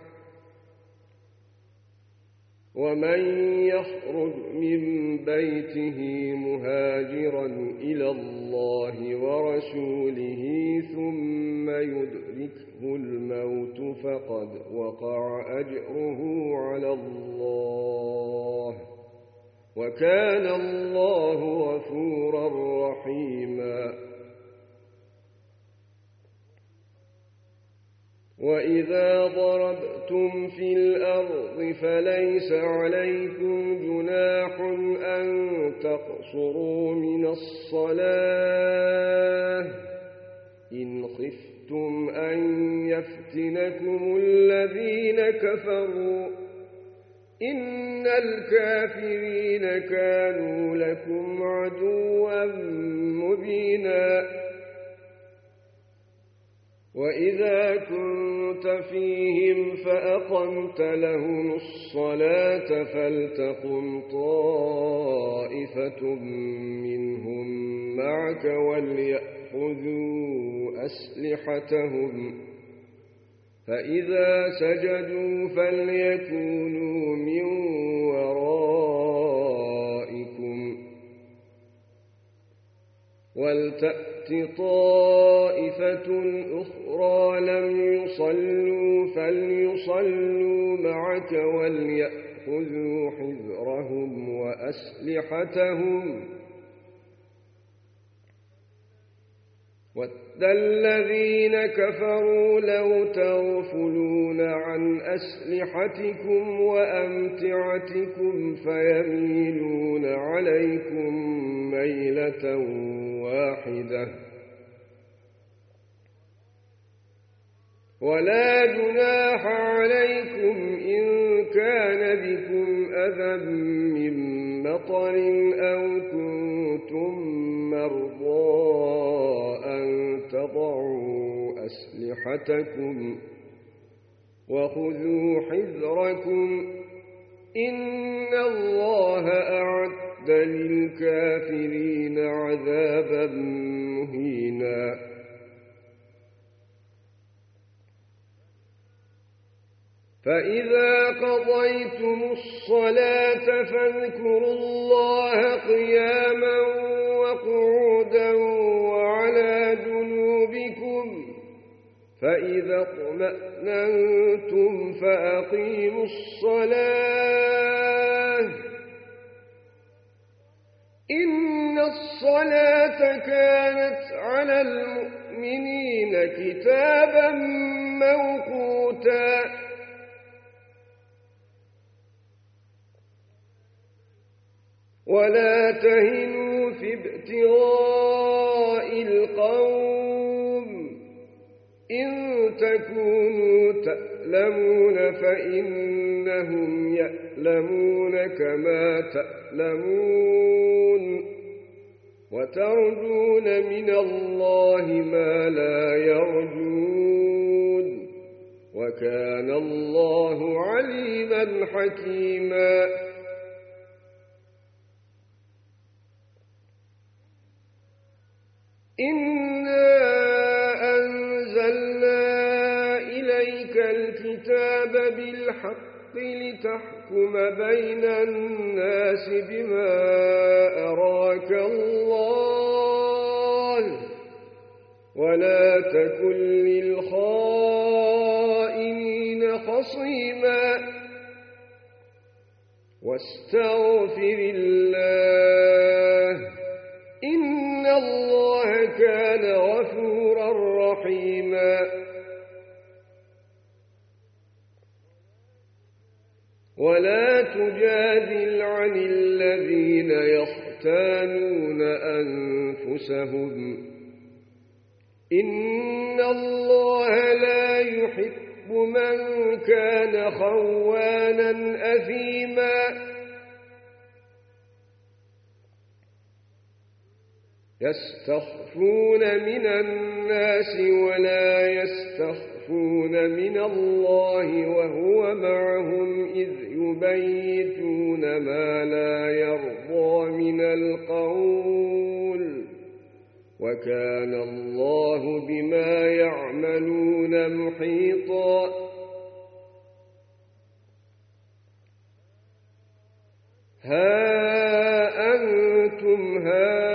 ومن يخرج من بيته مهاجرا إلى الله ورسوله ثم يدركه الموت فقد وقع أجره على الله وكان الله غفورا رحيما وإذا ضربتم في الأرض فليس عليكم جناح أن تقصروا من الصلاة إن خفتم أن يفتنكم الذين كفروا إن الكافرين كانوا لكم عدوا مبينا وإذا كنت فيهم فأقمت لهم الصلاة فلتقم طائفة منهم معك وليأخذوا أسلحتهم فإذا سجدوا فليكونوا من ورائكم ولتأت طائفة أخرى لم يصلوا فليصلوا معك وليأخذوا حذرهم وأسلحتهم ود الذين كفروا لو تغفلون عن أسلحتكم وأمتعتكم فيميلون عليكم ميلة واحدة ولا جناح عليكم إن كان بكم أذى من مطر أو كنتم مرضى أن تضعوا أسلحتكم وخذوا حذركم إن الله أعد للكافرين عذابا مهينا فإذا قضيتم الصلاة فاذكروا الله قياما وقعودا وعلى جنوبكم فإذا اطمأننتم فأقيموا الصلاة إن الصلاة كانت على المؤمنين كتابا موقوتا ولا تهنوا في ابتغاء القوم إن تكونوا تألمون فإنهم يألمون كما تألمون وترجون من الله ما لا يرجون وكان الله عليما حكيما إنا أنزلنا إليك الكتاب بالحق لتحكم بين الناس بما أراك الله ولا تكن للخائنين خصيما واستغفر الله إن الله كان غفورا رحيما ولا تجادل عن الذين يختانون أنفسهم إن الله لا يحب من كان خوانا أثيما يستخفون من الناس ولا يستخفون من الله وهو معهم إذ يبيتون ما لا يرضى من القول وكان الله بما يعملون محيطا ها أنتم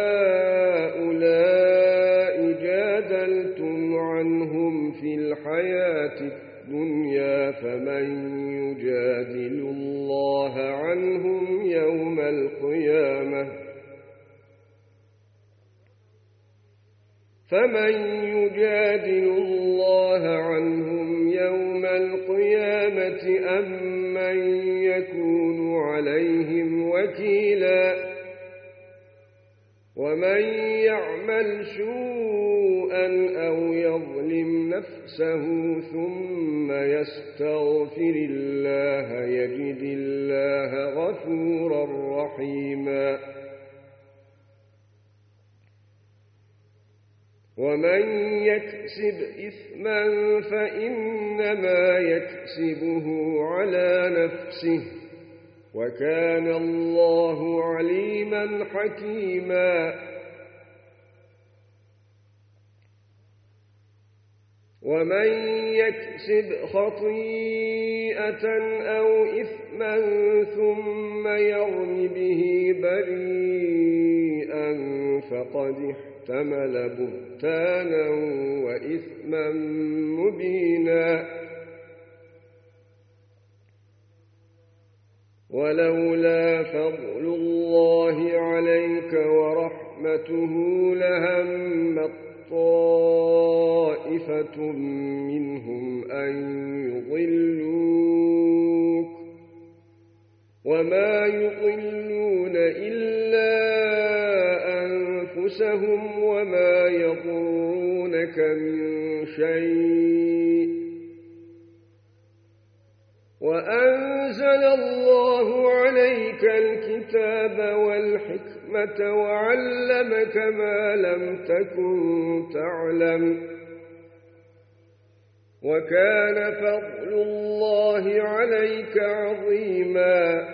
هؤلاء جادلتم عنهم في الحياة الدنيا فمن يجادل الله عنهم يوم القيامة فمن يجادل الله عنهم يوم القيامة أمن يكون عليهم وكيلا ومن يعمل سوءا أو يظلم نفسه ثم يستغفر الله يجد الله غفورا رحيما ومن يكسب إثما فإنما يكسبه على نفسه وكان الله عليما حكيما ومن يكسب خطيئة أو إثما ثم يرم به بريئا فقد احتمل بهتانا وإثما مبينا ولولا فضل الله عليك ورحمته لهمت طائفة منهم أن يضلوك وما يضلون إلا أنفسهم وما يضرونك من شيء وأنزل الله عليك الكتاب والحكمة وعلمك ما لم تكن تعلم وكان فضل الله عليك عظيما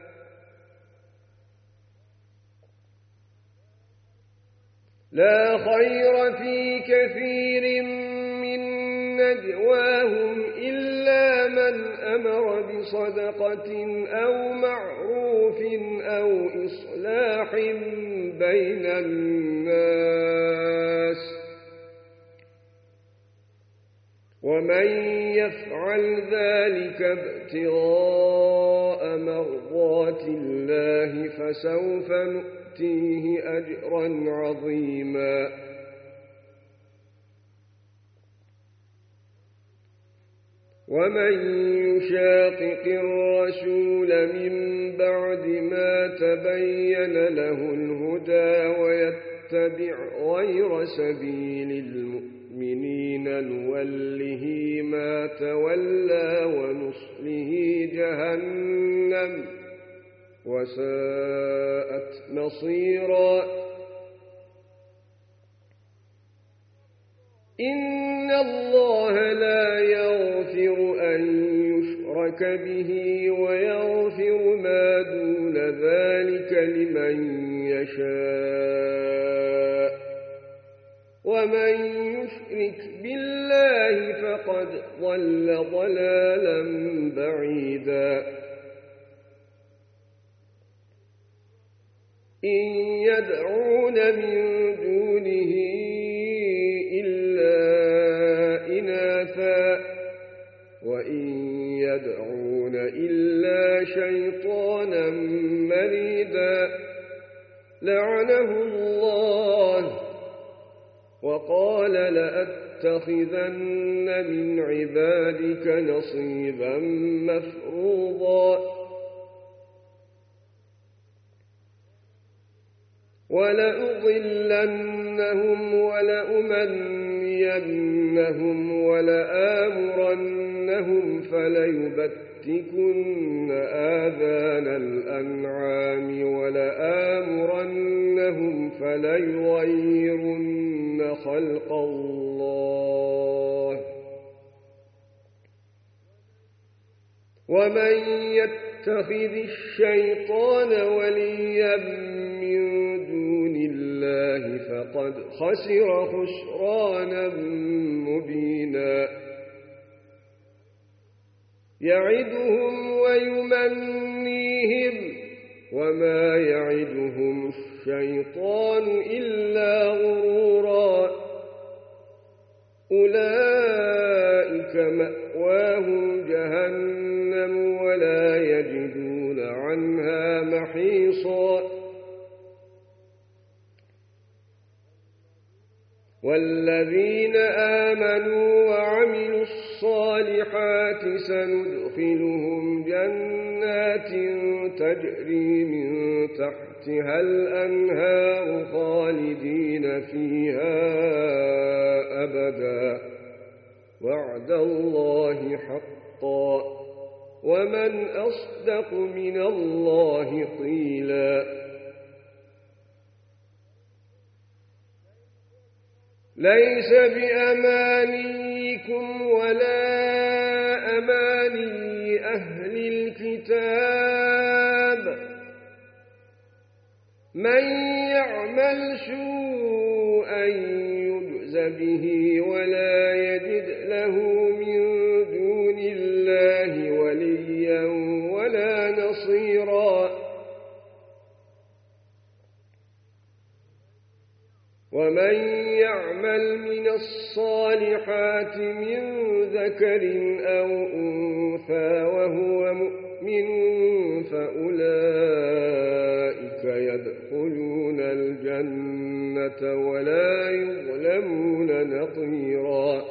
لا خير في كثير من نجواهم إلا من أمر بصدقة أو معروف أو إصلاح بين الناس ومن يفعل ذلك ابتغاء مرضات الله فسوف نؤتيه أجرا عظيما ومن يشاقق الرسول من بعد ما تبين له الهدى ويتبع غير سبيل المؤمنين نوله ما تولى ونصله جهنم وساءت مصيرا إن الله لا يغفر أن يشرك به ويغفر ما دون ذلك لمن يشاء ومن يشرك بالله فقد ضل ضلالا بعيدا إن يدعون من دونه وإن يدعون إلا شيطانا مريدا لعنه الله وقال لأتخذن من عبادك نصيبا مفروضا ولأضلنهم ولأمنينهم ولآمرنهم فليبتكن آذان الأنعام ولآمرنهم فليغيرن خلق الله ومن يتخذ الشيطان وليا من دون الله فقد خسر خسرانا مبينا يعدهم ويمنيهم وما يعدهم الشيطان إلا غرورا أولئك مأواهم جهنم ولا يجدون عنها محيصا والذين آمنوا وعملوا الصالحات الصالحات سندخلهم جنات تجري من تحتها الأنهار خالدين فيها أبدا وعد الله حقا ومن أصدق من الله قيلا ليس بأمانيكم ولا أماني أهل الكتاب من يعمل سوءا يجز به ولا يجد له من دون الله وليا ولا نصيرا ومن يعمل من الصالحات من ذكر أو أنثى وهو مؤمن فأولئك يدخلون الجنة ولا يظلمون نقيرا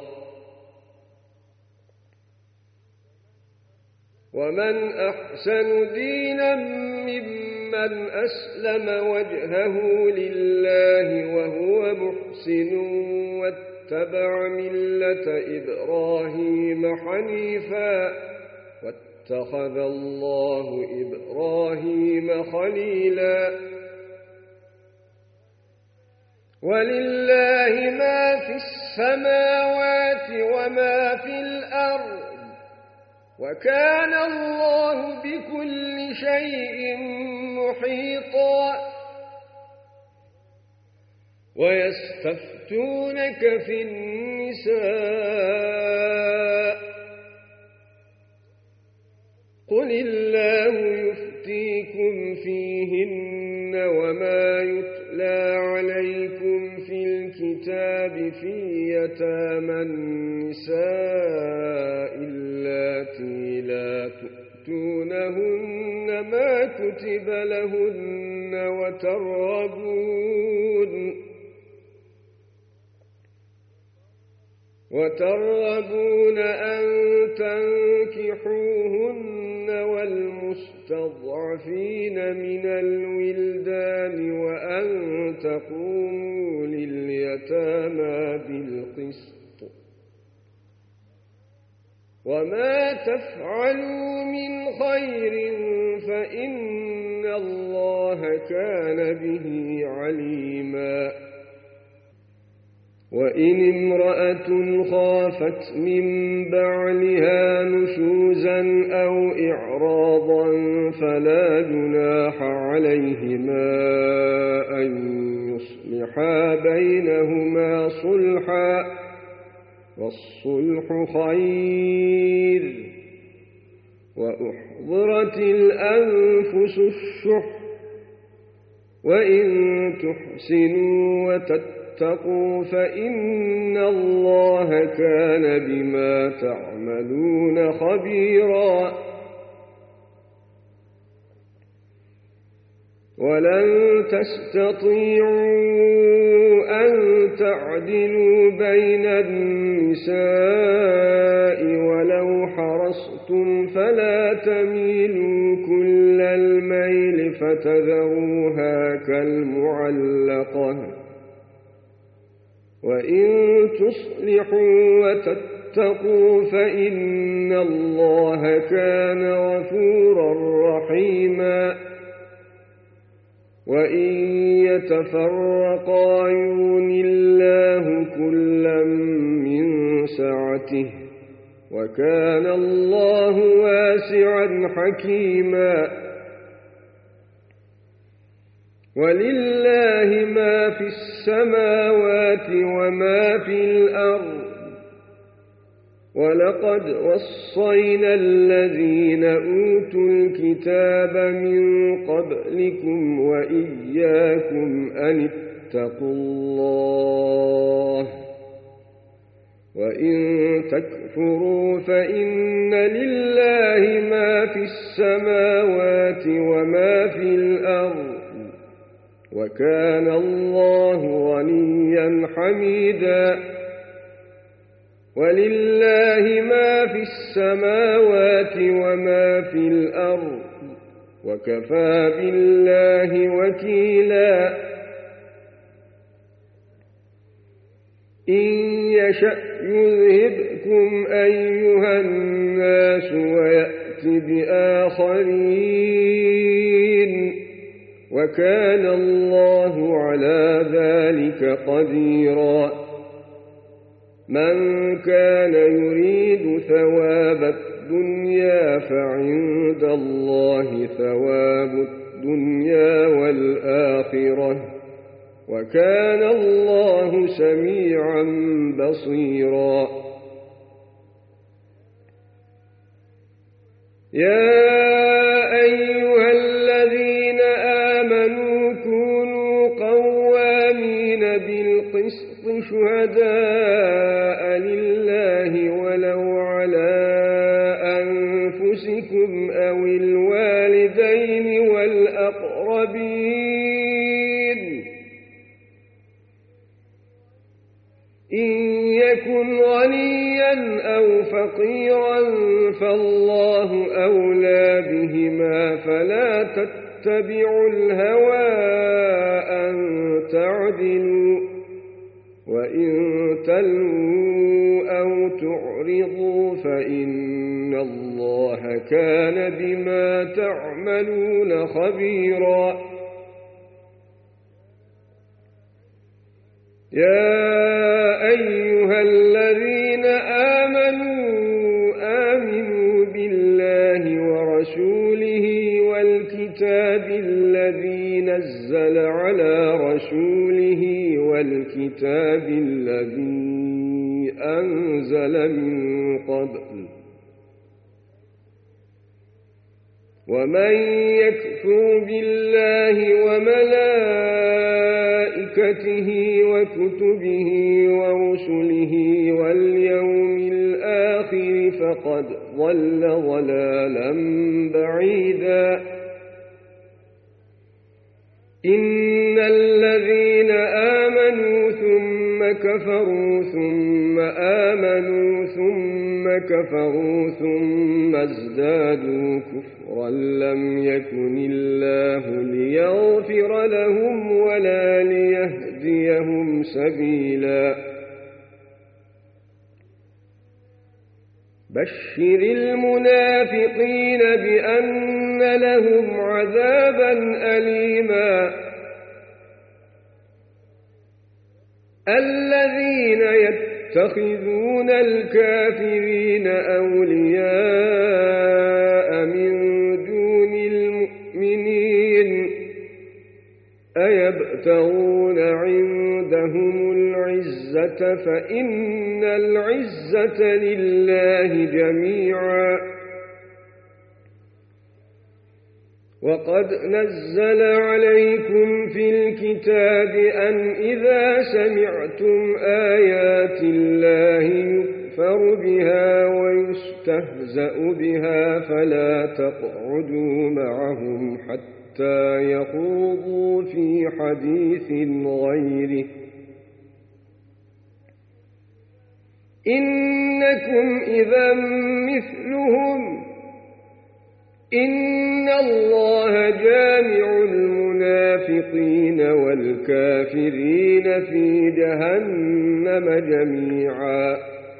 ومن أحسن دينا ممن أسلم وجهه لله وهو محسن واتبع ملة إبراهيم حنيفا واتخذ الله إبراهيم خليلا ولله ما في السماوات وما في الأرض وكان الله بكل شيء محيطا ويستفتونك في النساء قل الله يفتيكم فيهن وما يتلى عليكم في الكتاب في يتامى النساء اللاتي لا تؤتونهن ما كتب لهن وترغبون وترغبون أن تنكحوهن والمستضعفين من الولدان وأن تقوموا لليتامى بالقسط وما تفعلوا من خير فإن الله كان به عليما وإن امرأة خافت من بعلها نشوزا أو إعراضا فلا جناح عليهما أن يصلحا بينهما صلحا والصلح خير وأحضرت الأنفس الشح وإن تحسنوا وتتقوا فإن الله كان بما تعملون خبيرا ولن تستطيعوا أن تعدلوا بين النساء ولو حرصتم فلا تميلوا كل الميل فتذروها كالمعلقة وإن تصلحوا وتتقوا فإن الله كان غفورا رحيما وإن يتفرقا يغن الله كلا من سعته وكان الله واسعا حكيما ولله ما في السماوات وما في الأرض ولقد وصينا الذين أوتوا الكتاب من قبلكم وإياكم أن اتقوا الله وإن تكفروا فإن لله ما في السماوات وما في الأرض وكان الله غنيا حميدا ولله ما في السماوات السماوات وما في الأرض وكفى بالله وكيلا إن يشأ يذهبكم أيها الناس ويأت بآخرين وكان الله على ذلك قديرا من كان يريد ثواب الدنيا فعند الله ثواب الدنيا والآخرة وكان الله سميعا بصيرا يا أيها الذين آمنوا كونوا قوامين بالقسط شهداء لله ولو على أنفسكم أو الوالدين والأقربين إن يكن غنيا أو فقيرا فالله أولى بهما فلا تتبعوا الهوى أن تعدلوا وإن تلووا أو تعرضوا فإن الله كان بما تعملون خبيرا يا أيها الذين آمنوا آمنوا بالله ورسوله والكتاب الذي نزل على رسوله والكتاب الذي أنزل من قبل ومن يكفر بالله وملائكته وكتبه ورسله واليوم الآخر فقد ضل ضلالا بعيدا إن الذين آمنوا ثم كفروا ثم آمنوا ثم كفروا ثم ازدادوا كفرا لم يكن الله ليغفر لهم ولا ليهديهم سبيلا بشر المنافقين بأن لهم عذابا أليما الذين يتخذون الكافرين أولياء من دون المؤمنين أيبتغون عندهم العزة فإن العزة لله جميعا وقد نزل عليكم في الكتاب أن إذا سمعتم آيات الله يكفر بها ويستهزأ بها فلا تقعدوا معهم حتى يخوضوا في حديث غيره إنكم إذا مثلهم إن الله جامع المنافقين والكافرين في جهنم جميعا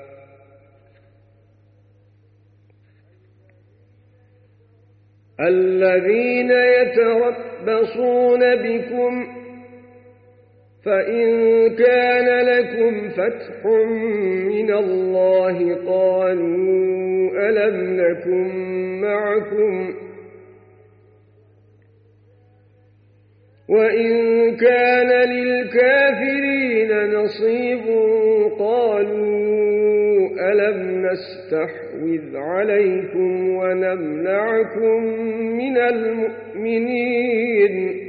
الذين يتربصون بكم فإن كان لكم فتح من الله قالوا ألم نكن معكم وإن كان للكافرين نصيب قالوا ألم نستحوذ عليكم ونمنعكم من المؤمنين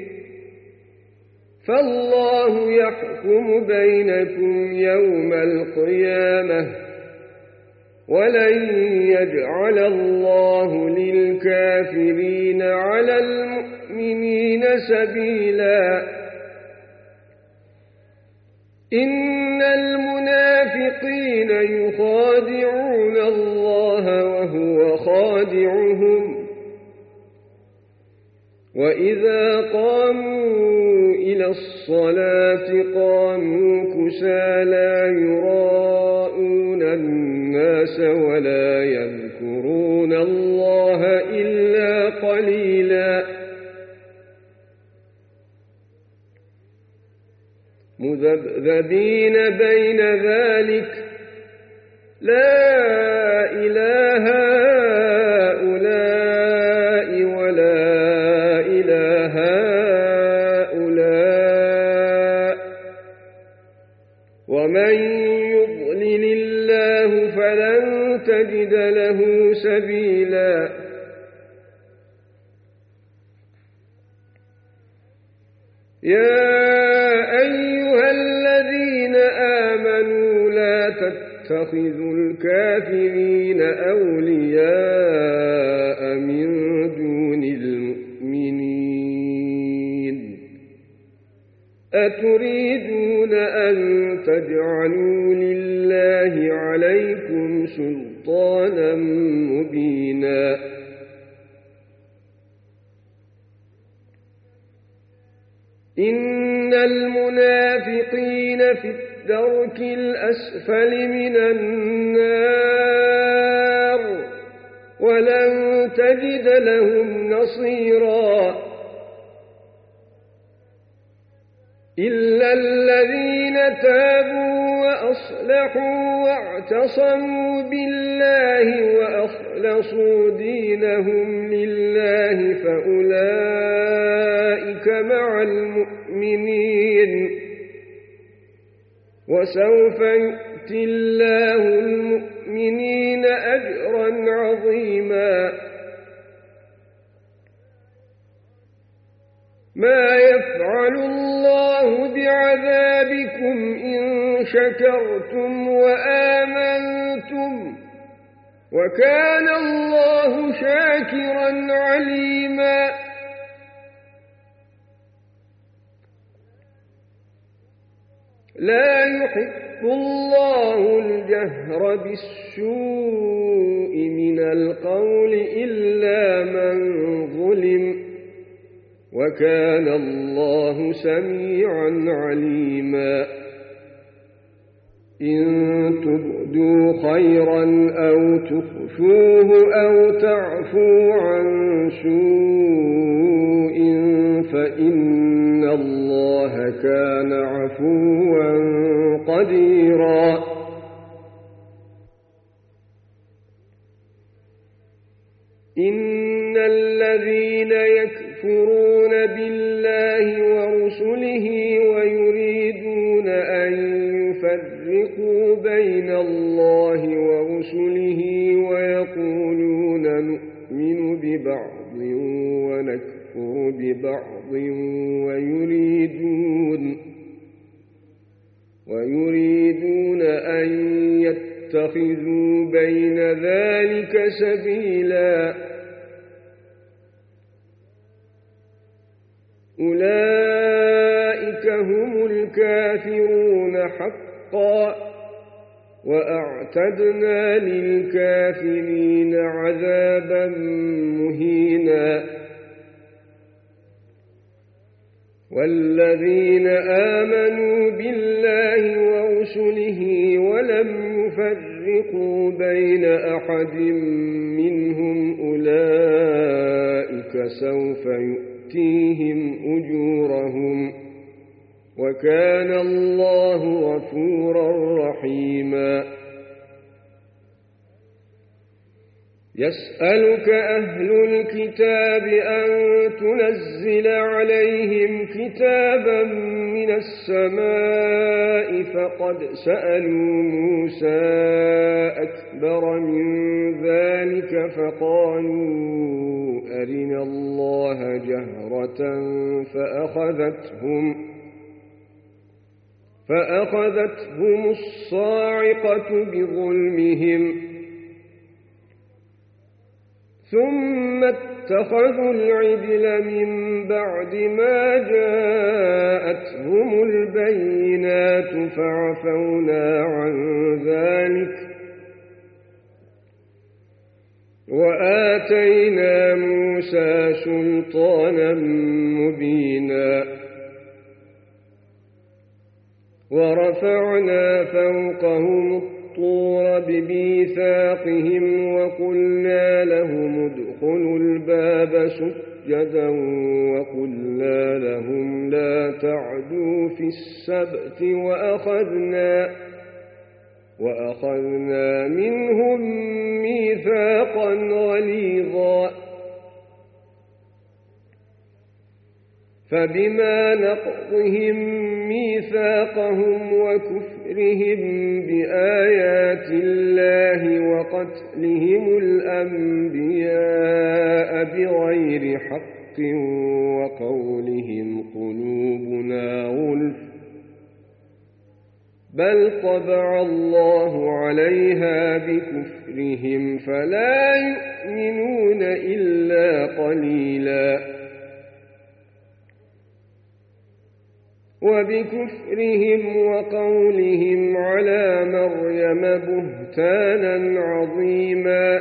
فالله يحكم بينكم يوم القيامة ولن يجعل الله للكافرين على المؤمنين سبيلا إن المنافقين يخادعون الله وهو خادعهم وإذا قاموا إلى الصلاة قاموا كسالى يراءون الناس ولا يذكرون الله إلا قليلا مذبذبين بين ذلك لا إله هؤلاء ولا إله هؤلاء ومن يضلل الله فلن تجد له سبيلا يا أيها الذين آمنوا لا تتخذوا الكافرين أولياء من دون المؤمنين أتريدون أن تجعلوا لله عليكم سلطانا مبينا إن المنافقين في الدرك الأسفل من النار ولن تجد لهم نصيرا إلا الذين تابوا وأصلحوا واعتصموا بالله وأخلصوا دينهم لله فأولئك مع المؤمنين وسوف يؤتي الله المؤمنين أجرا عظيما ما يفعل الله بعذابكم إن شكرتم وآمنتم وكان الله شاكرا عليما لا يحب الله الجهر بالسوء من القول إلا من ظلم وكان الله سميعا عليما إن تبدوا خيرا أو تخفوه أو تعفوا عن سوء فإن الله كان عفوا قديرا إن الذين يكفرون بالله ورسله ويريدون أن يفرقوا بين الله ورسله ويقولون نؤمن ببعض ونكفر ببعض ويريدون ويريدون أن يتخذوا بين ذلك سبيلا أولئك هم الكافرون حقا وأعتدنا للكافرين عذابا مهينا والذين آمنوا بالله ورسله ولم يفرقوا بين أحد منهم أولئك سوف يؤتيهم أجورهم وكان الله غفورا رحيما يسألك أهل الكتاب أن تنزل عليهم كتابا من السماء فقد سألوا موسى أكبر من ذلك فقالوا أرنا الله جهرة فأخذتهم فأخذتهم الصاعقة بظلمهم ثم اتخذوا العجل من بعد ما جاءتهم البينات فعفونا عن ذلك وآتينا موسى سلطانا مبينا ورفعنا فوقهم الطور بميثاقهم وقلنا لهم ادخلوا الباب سجدا وقلنا لهم لا تعدوا في السبت وأخذنا وأخذنا منهم ميثاقا غليظا فبما نقضهم ميثاقهم وكفرهم بآيات الله وقتلهم الأنبياء بغير حق وقولهم قلوبنا غلف بل طبع الله عليها بكفرهم فلا يؤمنون إلا قليلا وبكفرهم وقولهم على مريم بهتانا عظيما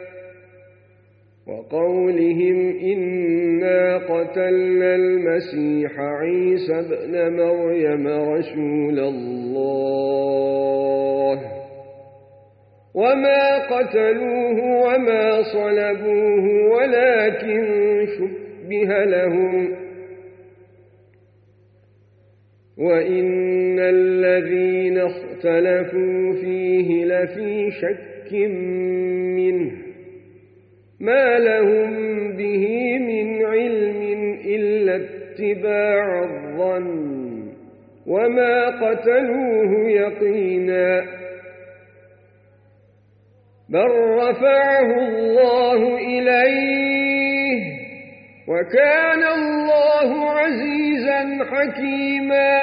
وقولهم إنا قتلنا المسيح عيسى ابن مريم رسول الله وما قتلوه وما صلبوه ولكن شبه لهم وإن الذين اختلفوا فيه لفي شك منه ما لهم به من علم إلا اتباع الظن وما قتلوه يقينا بل رفعه الله إليه وكان الله عزيزا حكيما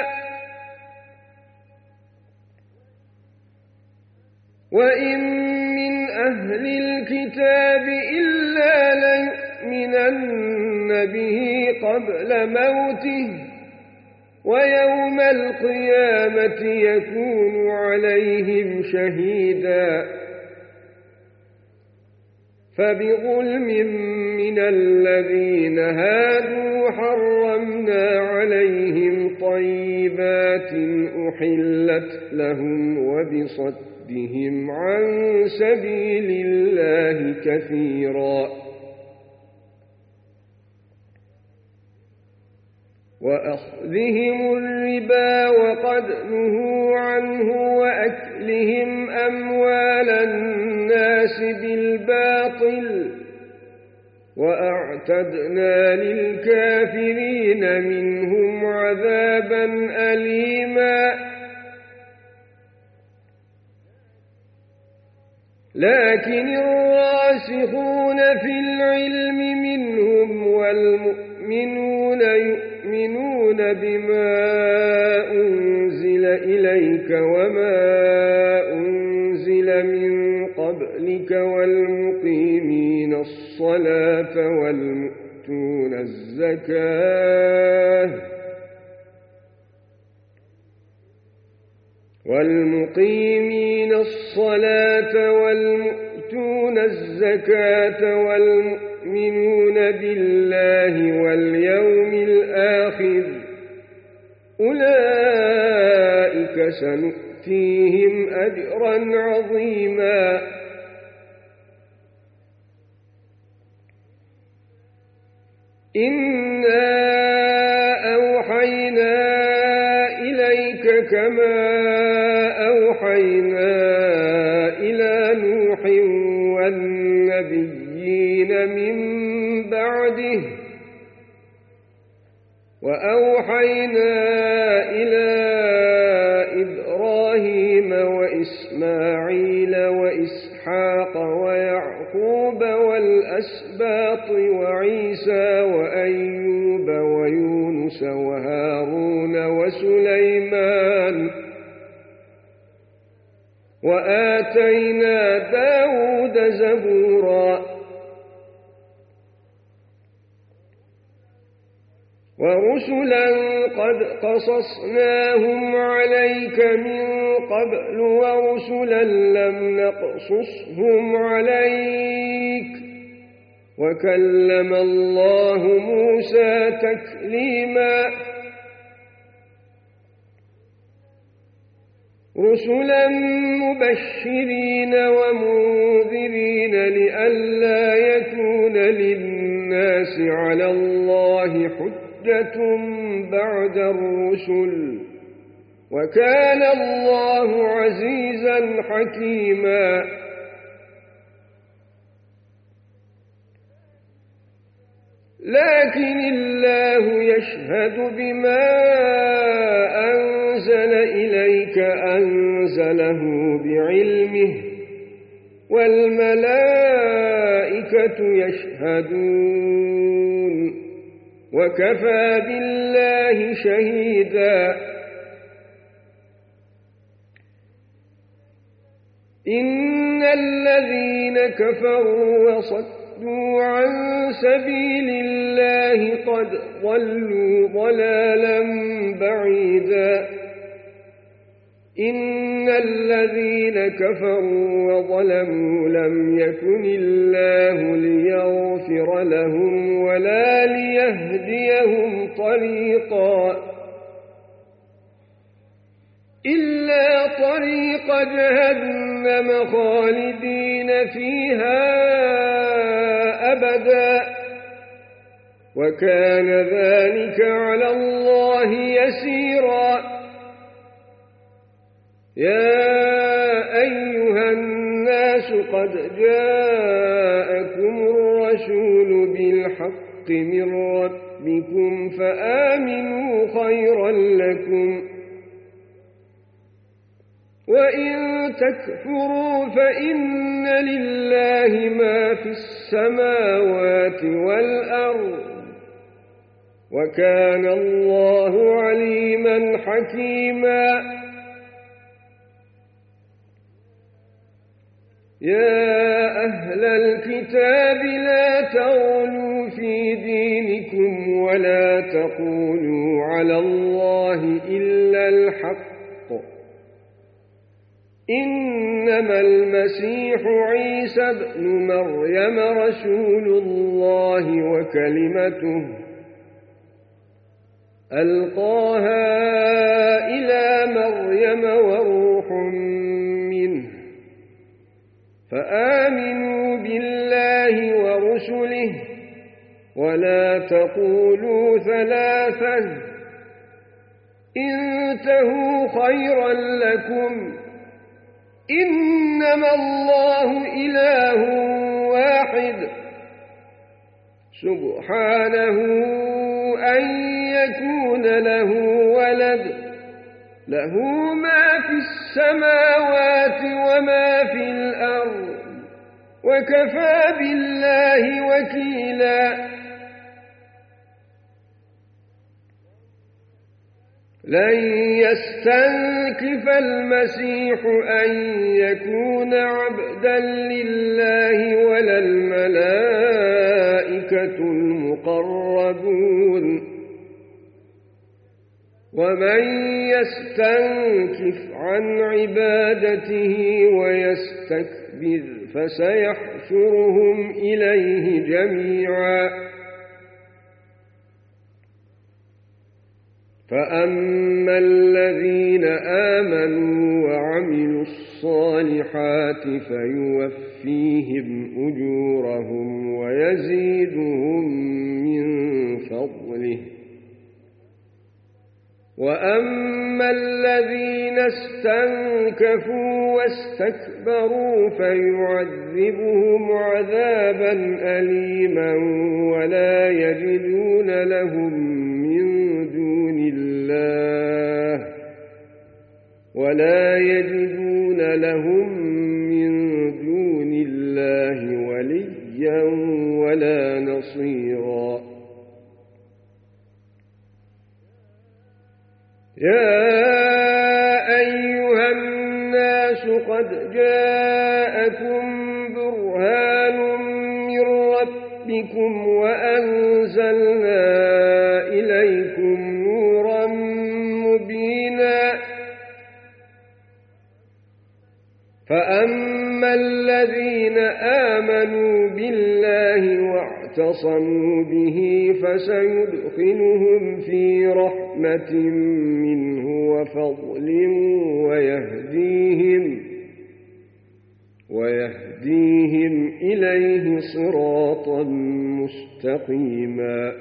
وإن من أهل الكتاب إلا ليؤمنن به قبل موته ويوم القيامة يكون عليهم شهيدا فبظلم من الذين هادوا حرمنا عليهم طيبات أحلت لهم وبصدهم عن سبيل الله كثيرا وأخذهم الربا وقد نهوا عنه وأكلهم أموال الناس بالباطل وأعتدنا للكافرين منهم عذابا أليما لكن الراسخون في العلم منهم والمؤمنون يؤمنون بما أنزل إليك وما أنزل من قبلك والمقيمين الصلاة والمؤتون الزكاة والمقيمين الصلاة والمؤتون الزكاة والمؤمنون بالله واليوم الآخر أولئك سنؤتيهم أجرا عظيما إنا أوحينا إليك كما أوحينا إلى نوح والنبيين من بعده وأوحينا إلى إبراهيم وإسماعيل وإسحاق ويعقوب والأسباط وعيسى وأيوب ويونس وهارون وسليمان وآتينا داود زبورا ورسلا قد قصصناهم عليك من قبل ورسلا لم نقصصهم عليك وكلم الله موسى تكليما رسلا مبشرين ومنذرين لئلا يكون للناس على الله حجة بعد الرسل وكان الله عزيزا حكيما لكن الله يشهد بما أنزل إليك أنزله بعلمه والملائكة يشهدون وكفى بالله شهيدا إن الذين كفروا وصدوا عن سبيل الله قد ضلوا ضلالا بعيدا إن الذين كفروا وظلموا لم يكن الله ليغفر لهم ولا ليهديهم طريقا إلا طريق جهنم خالدين فيها أبدا وكان ذلك على الله يسيرا يا أيها الناس قد جاءكم الرسول بالحق من ربكم فآمنوا خيرا لكم وإن تكفروا فإن لله ما في السماوات والأرض وكان الله عليما حكيما يا أهل الكتاب لا تغلوا في دينكم ولا تقولوا على الله إلا الحق إنما المسيح عيسى ابن مريم رسول الله وكلمته ألقاها إلى مريم وروح منه فآمنوا بالله ورسله ولا تقولوا ثلاثا انتهوا خيرا لكم إنما الله إله واحد سبحانه أن يكون له ولد له ما في السماوات وما في الأرض وكفى بالله وكيلا لن يستنكف المسيح أن يكون عبدا لله ولا الملائكة المقربون ومن يستنكف عن عبادته ويستكبر فسيحشرهم إليه جميعا فأما الذين آمنوا وعملوا الصالحات فيوفيهم أجورهم ويزيدهم من فضله وأما الذين استنكفوا واستكبروا فيعذبهم عذابا أليما ولا يجدون لهم من دون الله ولا يجدون لهم من دون الله وليا ولا نصيرا يا أيها الناس قد جاءكم برهان من ربكم وأنزلنا إليكم نورا مبينا فأما الذين آمنوا بالله واعتصموا به فسيدخلهم في رحمة منه وفضل ويهديهم ويهديهم إليه صراطا مستقيما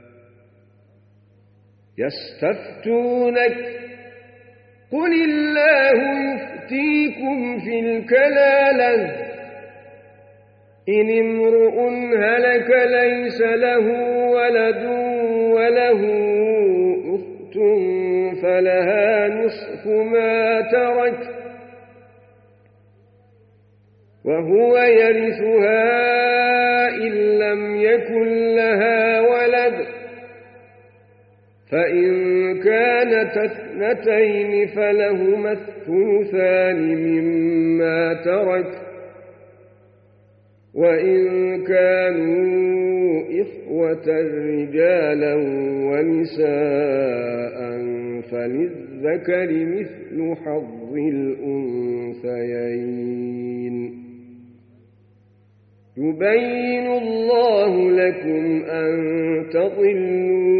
يستفتونك قل الله يفتيكم في الكلالة إن امرؤ هلك ليس له ولد وله أخت فلها نصف ما ترك وهو يرثها إن لم يكن لها ولد فإن كانت اثنتين فلهما الثلثان مما ترك وإن كانوا إخوة رجالا ونساء فللذكر مثل حظ الأنثيين يبين الله لكم أن تضلوا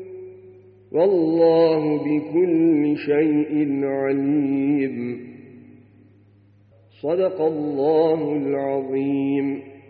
والله بكل شيء عليم صدق الله العظيم.